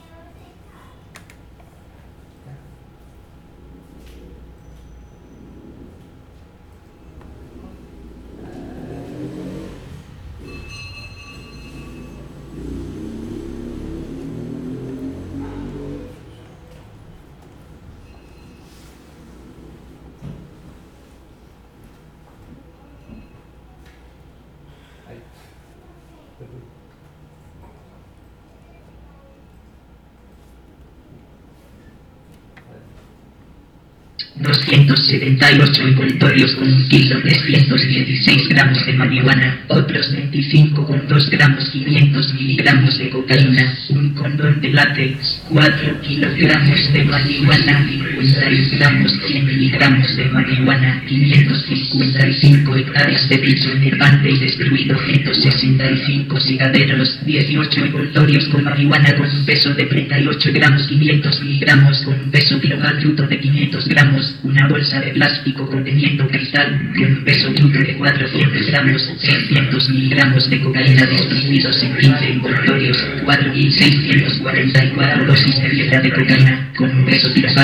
doscientos setenta y ocho envoltorios con un kilo trescientos dieciséis gramos de marihuana, otros veinticinco con dos gramos quinientos miligramos de cocaína, un condón de látex, cuatro kilogramos de marihuana, cincuenta y un gramos cien miligramos de marihuana, quinientos cincuenta y cinco hectáreas de piso nervante y destruido, ciento sesenta y cinco cigarreros, dieciocho envoltorios con marihuana con un peso de treinta y ocho gramos, quinientos miligramos con un peso global bruto de quinientos gramos, una bolsa de plástico conteniendo cristal con un peso bruto de cuatrocientos gramos, seiscientos miligramos de cocaína distribuidos en quince envoltorios, cuatro mil seiscientos cuarenta y cuatro dosis de piedra de cocaína con un peso global bruto de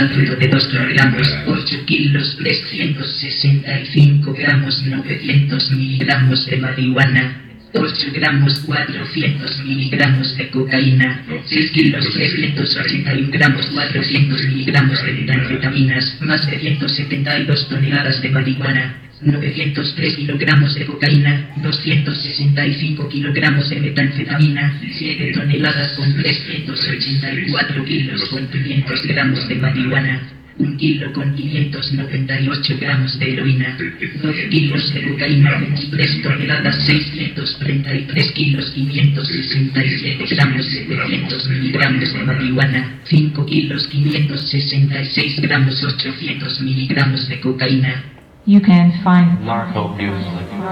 dos kilogramos, ocho kilos trescientos sesenta y cinco gramos, novecientos miligramos de marihuana, ocho gramos cuatrocientos miligramos de cocaína, seis kilos trescientos ochenta y uno gramos cuatrocientos miligramos de metanfetaminas, más de ciento setenta y dos toneladas de marihuana, novecientos tres kilogramos de cocaína, doscientos sesenta y cinco kilogramos de metanfetamina, siete toneladas con trescientos ochenta y cuatro kilos con quinientos gramos de marihuana, un kilo con quinientos noventa y ocho gramos de heroína, doce kilos de cocaína, veintitrés toneladas, seiscientos treinta y tres kilos, quinientos sesenta y siete gramos, setecientos miligramos de marihuana, cinco kilos, quinientos sesenta y seis gramos, ochocientos miligramos de cocaína. You can find narco music.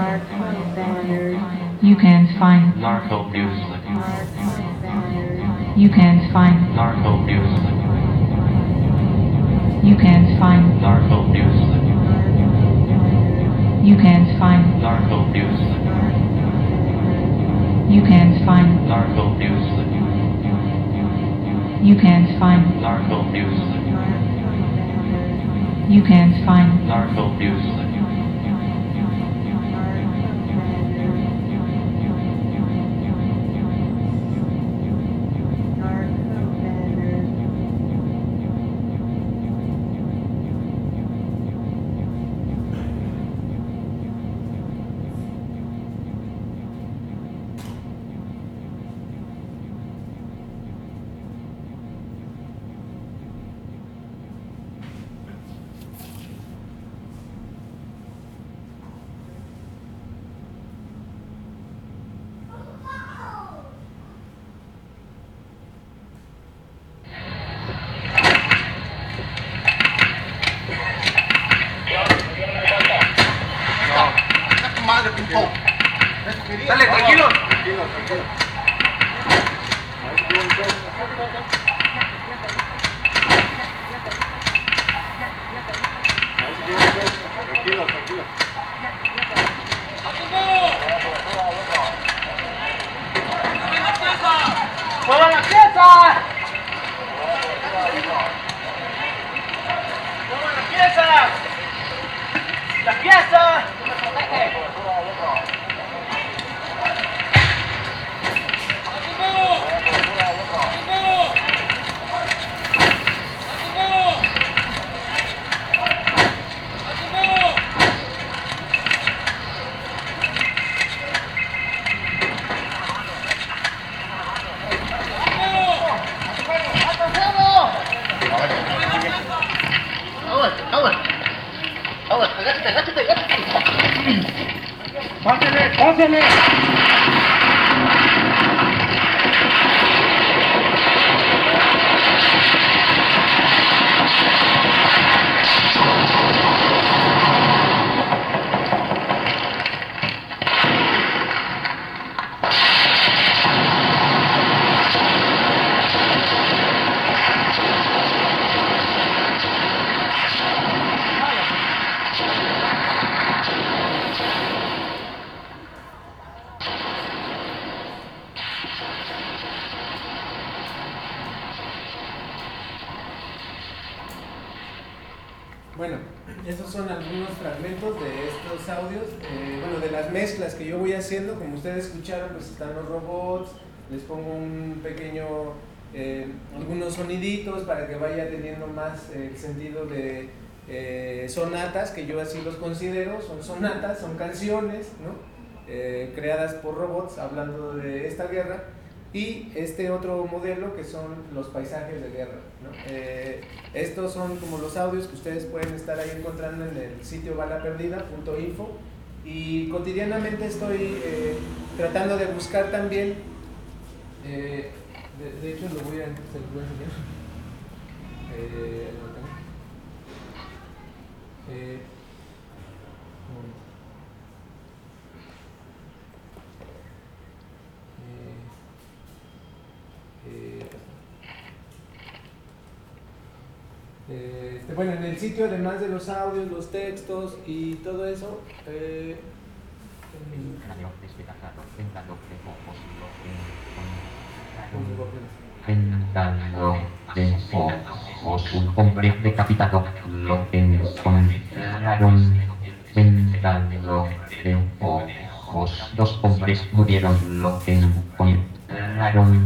You can find Narco music. You can find Narco music. You can find Narco music. You can find Narco music. You can find Narco music. You can find Narco music. You can find Narco music. Dale, tranquilo. Tranquilo, tranquilo. ¡Muevan la pieza! ¡Muevan la pieza! ¡La pieza! ¡Pásele! ¡Pásele! Bueno, esos son algunos fragmentos de estos audios, eh, bueno, de las mezclas que yo voy haciendo. Como ustedes escucharon, pues están los robots, les pongo un pequeño, eh, algunos soniditos para que vaya teniendo más el eh, sentido de eh, sonatas, que yo así los considero, son sonatas, son canciones, ¿no? Eh, creadas por robots hablando de esta guerra. Y este otro modelo que son los paisajes de guerra, ¿no? Eh, estos son como los audios que ustedes pueden estar ahí encontrando en el sitio bala perdida punto info, y cotidianamente estoy eh, tratando de buscar también, eh, de, de hecho lo voy a, se lo voy a enseñar. Eh, eh, Eh, este, bueno, en el sitio, además de los audios, los textos y todo eso, eh, Ventando de ojos, un hombre decapitado, lo encontraron vendado de ojos, dos hombres murieron, lo encontraron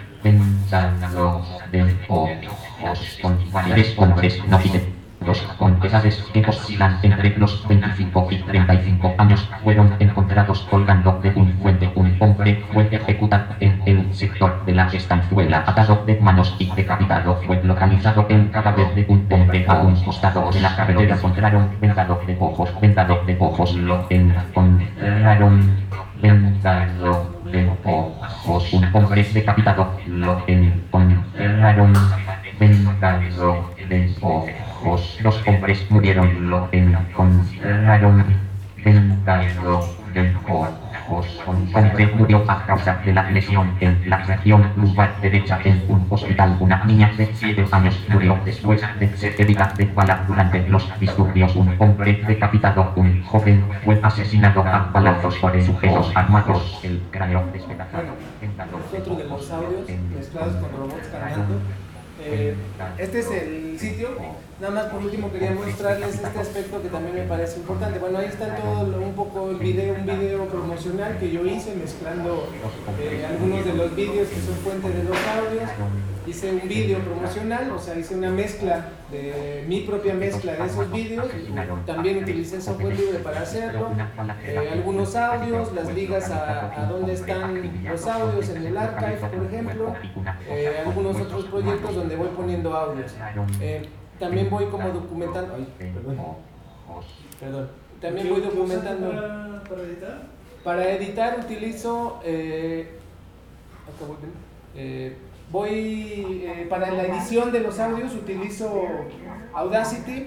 vendado de ojos, con varios hombres no piden. Los con edades que oscilan entre los veinticinco y treinta y cinco años fueron encontrados colgando de un puente. Un hombre fue ejecutado en el sector de la estanzuela, atado de manos y decapitado. Fue localizado el cadáver de un hombre a un costado de la carretera. Encontraron vendado de ojos, vendado de ojos, lo encontraron vendado de ojos. Un hombre decapitado, lo encontraron vendado de ojos. Los hombres murieron, lo encontraron vendado de ojos. Un hombre murió a causa de la lesión en la región lumbar derecha en un hospital. Una niña de siete años murió después de ser herida de bala durante los disturbios. Un hombre decapitado, un joven fue asesinado a balazos por sujetos armados. El cráneo despedazado. Es otro de los audios mezclados con robots cargando. Eh, este es el sitio. Nada más por último quería mostrarles este aspecto que también me parece importante. Bueno, ahí está todo lo- un poco el video, un video promocional que yo hice mezclando eh, algunos de los vídeos que son fuente de los audios. Hice un vídeo promocional, o sea, hice una mezcla de mi propia mezcla de esos vídeos. También utilicé software libre para hacerlo. Eh, algunos audios, las ligas a, a dónde están los audios en el archive, por ejemplo. Eh, algunos otros proyectos donde voy poniendo audios. Eh, también voy como documentando. Ay, perdón. Perdón. También voy documentando. Para, para editar? Para editar utilizo. Eh, acá voy, eh, voy eh, para la edición de los audios utilizo Audacity,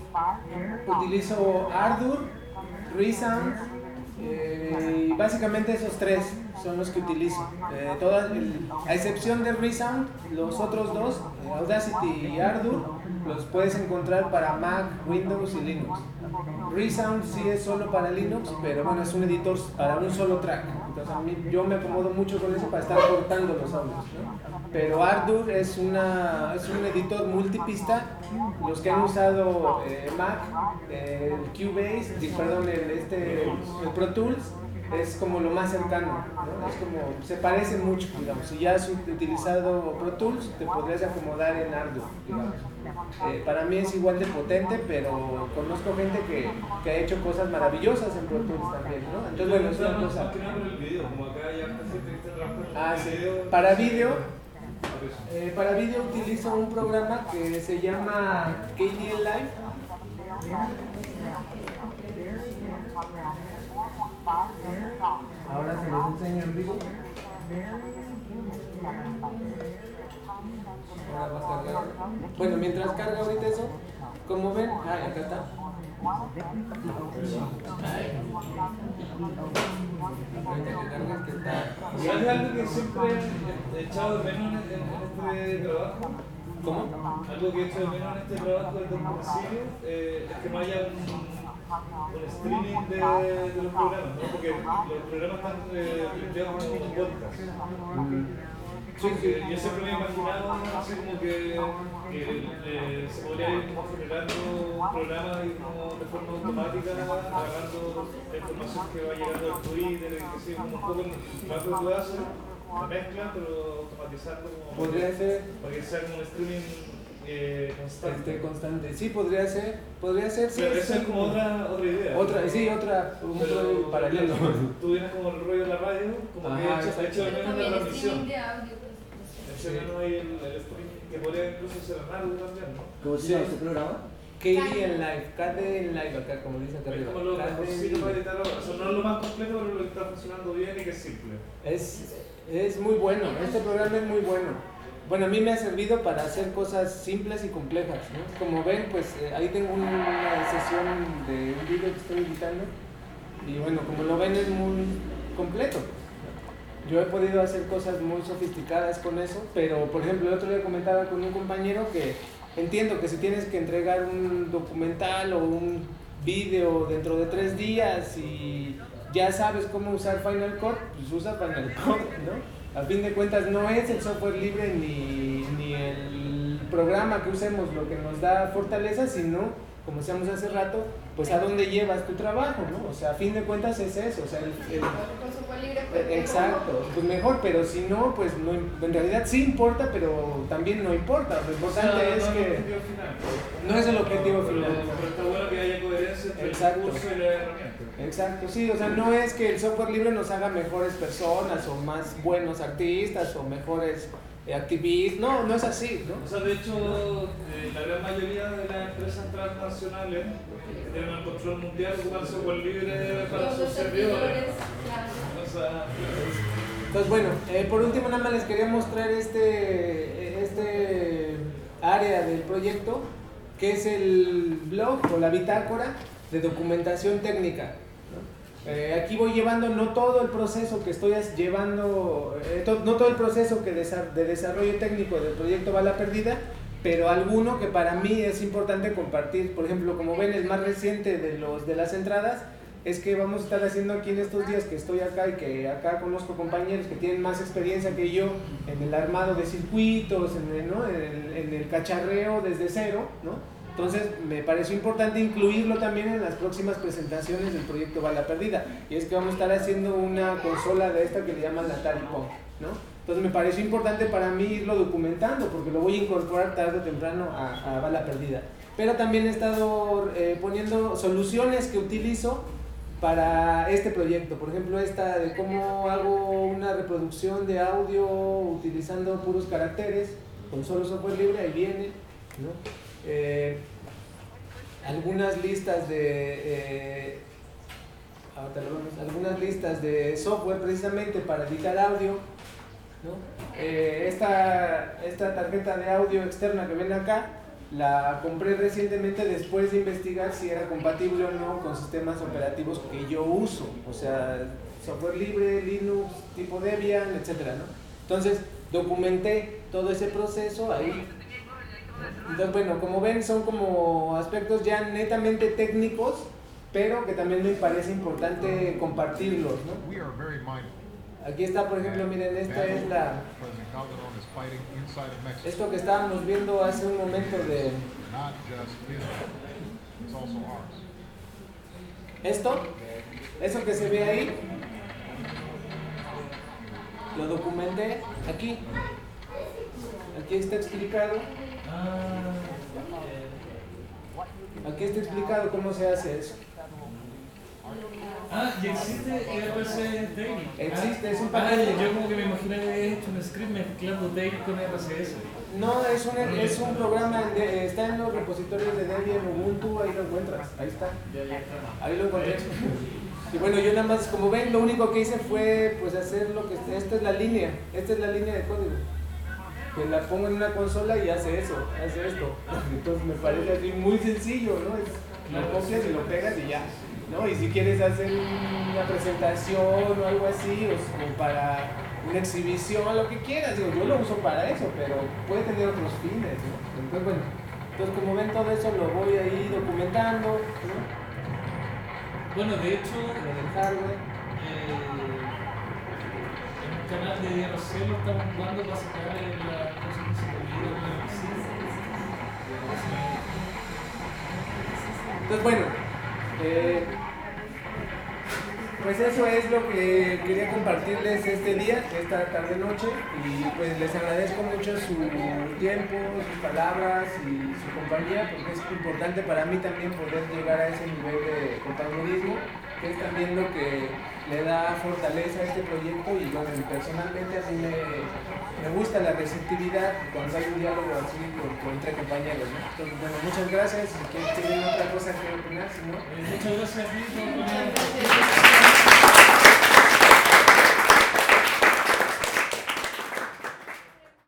utilizo Ardour, Resound, eh, y básicamente esos tres son los que utilizo. Eh, todas, el- a excepción de Resound, los otros dos, eh, Audacity y Ardour, los puedes encontrar para Mac, Windows y Linux. Resound sí es solo para Linux, pero bueno, es un editor para un solo track. Entonces a mí, yo me acomodo mucho con eso para estar cortando los audios, ¿no? Pero Ardour es, una, es un editor multipista. Los que han usado eh, Mac, eh, el Cubase, di- perdón, el, este, el Pro Tools, es como lo más cercano, ¿no? Es como, se parece mucho, digamos. Si ya has utilizado Pro Tools, te podrías acomodar en Ardour, digamos. Eh, para mí es igual de potente, pero conozco gente que, que ha hecho cosas maravillosas en Pro Tools también, ¿no? Entonces, bueno, es una cosa. Más que nada por el video, como acá ya está gente que está trabajando con Ah, el sí. video. Para vídeo, eh, para vídeo utilizo un programa que se llama K D L Live. Ahora se los enseño en vivo. Ahora va a cargar. Bueno, mientras carga ahorita eso, como ven, ah, acá está. Ahorita que carga, que está. ¿Sabes algo que siempre he echado de menos en, en este trabajo? ¿Cómo? Algo que he hecho de menos en este trabajo desde el principio eh, es que no haya un, un streaming de, de los programas, ¿no? Porque los programas están eh, planteados como un podcast. Sí, sí. Yo siempre me he imaginado así como que, que eh, se podría ir como generando un programa y como de forma automática agarrando la información que va llegando del Twitter, que sí, como un poco en cuanto tú haces, la mezcla, pero automatizarlo como Podría para que- ser. para que sea como un streaming eh, constante. Este, constante. Sí, podría ser. Podría ser, sí. Pero esa es como otra, otra idea. Otra, sí, otra, un Pero, rollo paralelo. Tú vienes como el rollo de la radio, como Ajá, que he hecho, exacto. he hecho de menos También la streaming transmisión. de audio. pues, He hecho de menos ahí el, el streaming que podría incluso ser radio también, ¿no? ¿Cómo se llama este programa? K D en live, K D en live acá, como dice acá Es arriba. como lo K D mejorcito para editar ahora. O sea, no es lo más complejo, pero lo que está funcionando bien y que es simple. Es, es muy bueno, este programa es muy bueno. Bueno, a mí me ha servido para hacer cosas simples y complejas, ¿no? Como ven, pues eh, ahí tengo una sesión de un video que estoy editando y bueno, como lo ven es muy completo. Yo he podido hacer cosas muy sofisticadas con eso, pero por ejemplo el otro día comentaba con un compañero que entiendo que si tienes que entregar un documental o un video dentro de tres días y ya sabes cómo usar Final Cut, pues usa Final Cut, ¿no? A fin de cuentas no es el software libre ni, ni el programa que usemos lo que nos da fortaleza, sino, como decíamos hace rato, pues a dónde llevas tu trabajo, ¿no? O sea, a fin de cuentas es eso, o sea, el, el, Con software libre, pues, exacto, pues mejor, pero si no, pues no, en realidad sí importa, pero también no importa. Lo importante O sea, es no que es el objetivo final. no es el objetivo final. Pero está bueno que haya coherencia entre Exacto. el curso y la herramienta. Exacto, sí, o sea, no es que el software libre nos haga mejores personas o más buenos artistas o mejores eh, activistas, no, no es así, ¿no? O sea, de hecho, eh, la gran mayoría de las empresas transnacionales que tienen el control mundial ocupan software libre para Todos sus los servidores. servidores, claro. O sea, Entonces, bueno, eh, por último nada más les quería mostrar este, este área del proyecto, que es el blog o la bitácora de documentación técnica. Eh, aquí voy llevando no todo el proceso que estoy llevando, eh, to, no todo el proceso que desa, de desarrollo técnico del proyecto Bala Perdida, pero alguno que para mí es importante compartir. Por ejemplo, como ven, el más reciente de, los, de las entradas es que vamos a estar haciendo aquí en estos días que estoy acá y que acá conozco compañeros que tienen más experiencia que yo en el armado de circuitos, en el, ¿no? en el, en el cacharreo desde cero, ¿no? Entonces me pareció importante incluirlo también en las próximas presentaciones del proyecto Bala Perdida. Y es que vamos a estar haciendo una consola de esta que le llaman la Atari Pong, ¿no? Entonces me pareció importante para mí irlo documentando porque lo voy a incorporar tarde o temprano a, a Bala Perdida. Pero también he estado eh, poniendo soluciones que utilizo para este proyecto. Por ejemplo, esta de cómo hago una reproducción de audio utilizando puros caracteres con solo software libre, ahí viene, ¿no? Eh, algunas listas de eh, algunas listas de software precisamente para editar audio, ¿no? Eh, esta, esta tarjeta de audio externa que ven acá la compré recientemente después de investigar si era compatible o no con sistemas operativos que yo uso, o sea, software libre, Linux, tipo Debian, etcétera, ¿no? Entonces documenté todo ese proceso ahí. Entonces, bueno, como ven, son como aspectos ya netamente técnicos, pero que también me parece importante compartirlos, ¿no? Aquí está, por ejemplo, miren, esta es la... Esto que estábamos viendo hace un momento de... Esto, eso que se ve ahí, lo documenté aquí. Aquí está explicado. Aquí está explicado cómo se hace eso. Ah, y existe R C Daily. Existe, es un Ah, paquete. yo como que me imaginé que había hecho un script mezclando Daily con R C S. No, es un, es un programa, de, está en los repositorios de Debian, Ubuntu, ahí lo encuentras, ahí está. Ahí lo encontré. Y bueno, yo nada más, como ven, lo único que hice fue pues hacer lo que, esta es la línea, esta es la línea de código. Que la pongo en una consola y hace eso, hace esto. Entonces me parece así muy sencillo, ¿no? Es, lo copias y lo pegas y ya, ¿no? Y si quieres hacer una presentación o algo así, o, o para una exhibición, lo que quieras, digo, yo lo uso para eso, pero puede tener otros fines, ¿no? Entonces, bueno, entonces como ven todo eso lo voy ahí documentando, ¿no? Bueno, de hecho, en el hardware. Eh, canal de R C lo estamos jugando para sacar en la cosa que se olvida en la piscina. Entonces, bueno, eh, pues eso es lo que quería compartirles este día, esta tarde noche, y pues les agradezco mucho su tiempo, sus palabras y su compañía, porque es importante para mí también poder llegar a ese nivel de compañerismo, que es también lo que le da fortaleza a este proyecto. Y bueno, personalmente a mí me, me gusta la receptividad cuando hay un diálogo así por, por entre compañeros, ¿no? Entonces, bueno, muchas gracias. Si tienen otra cosa que opinar, si no... Muchas gracias a ti.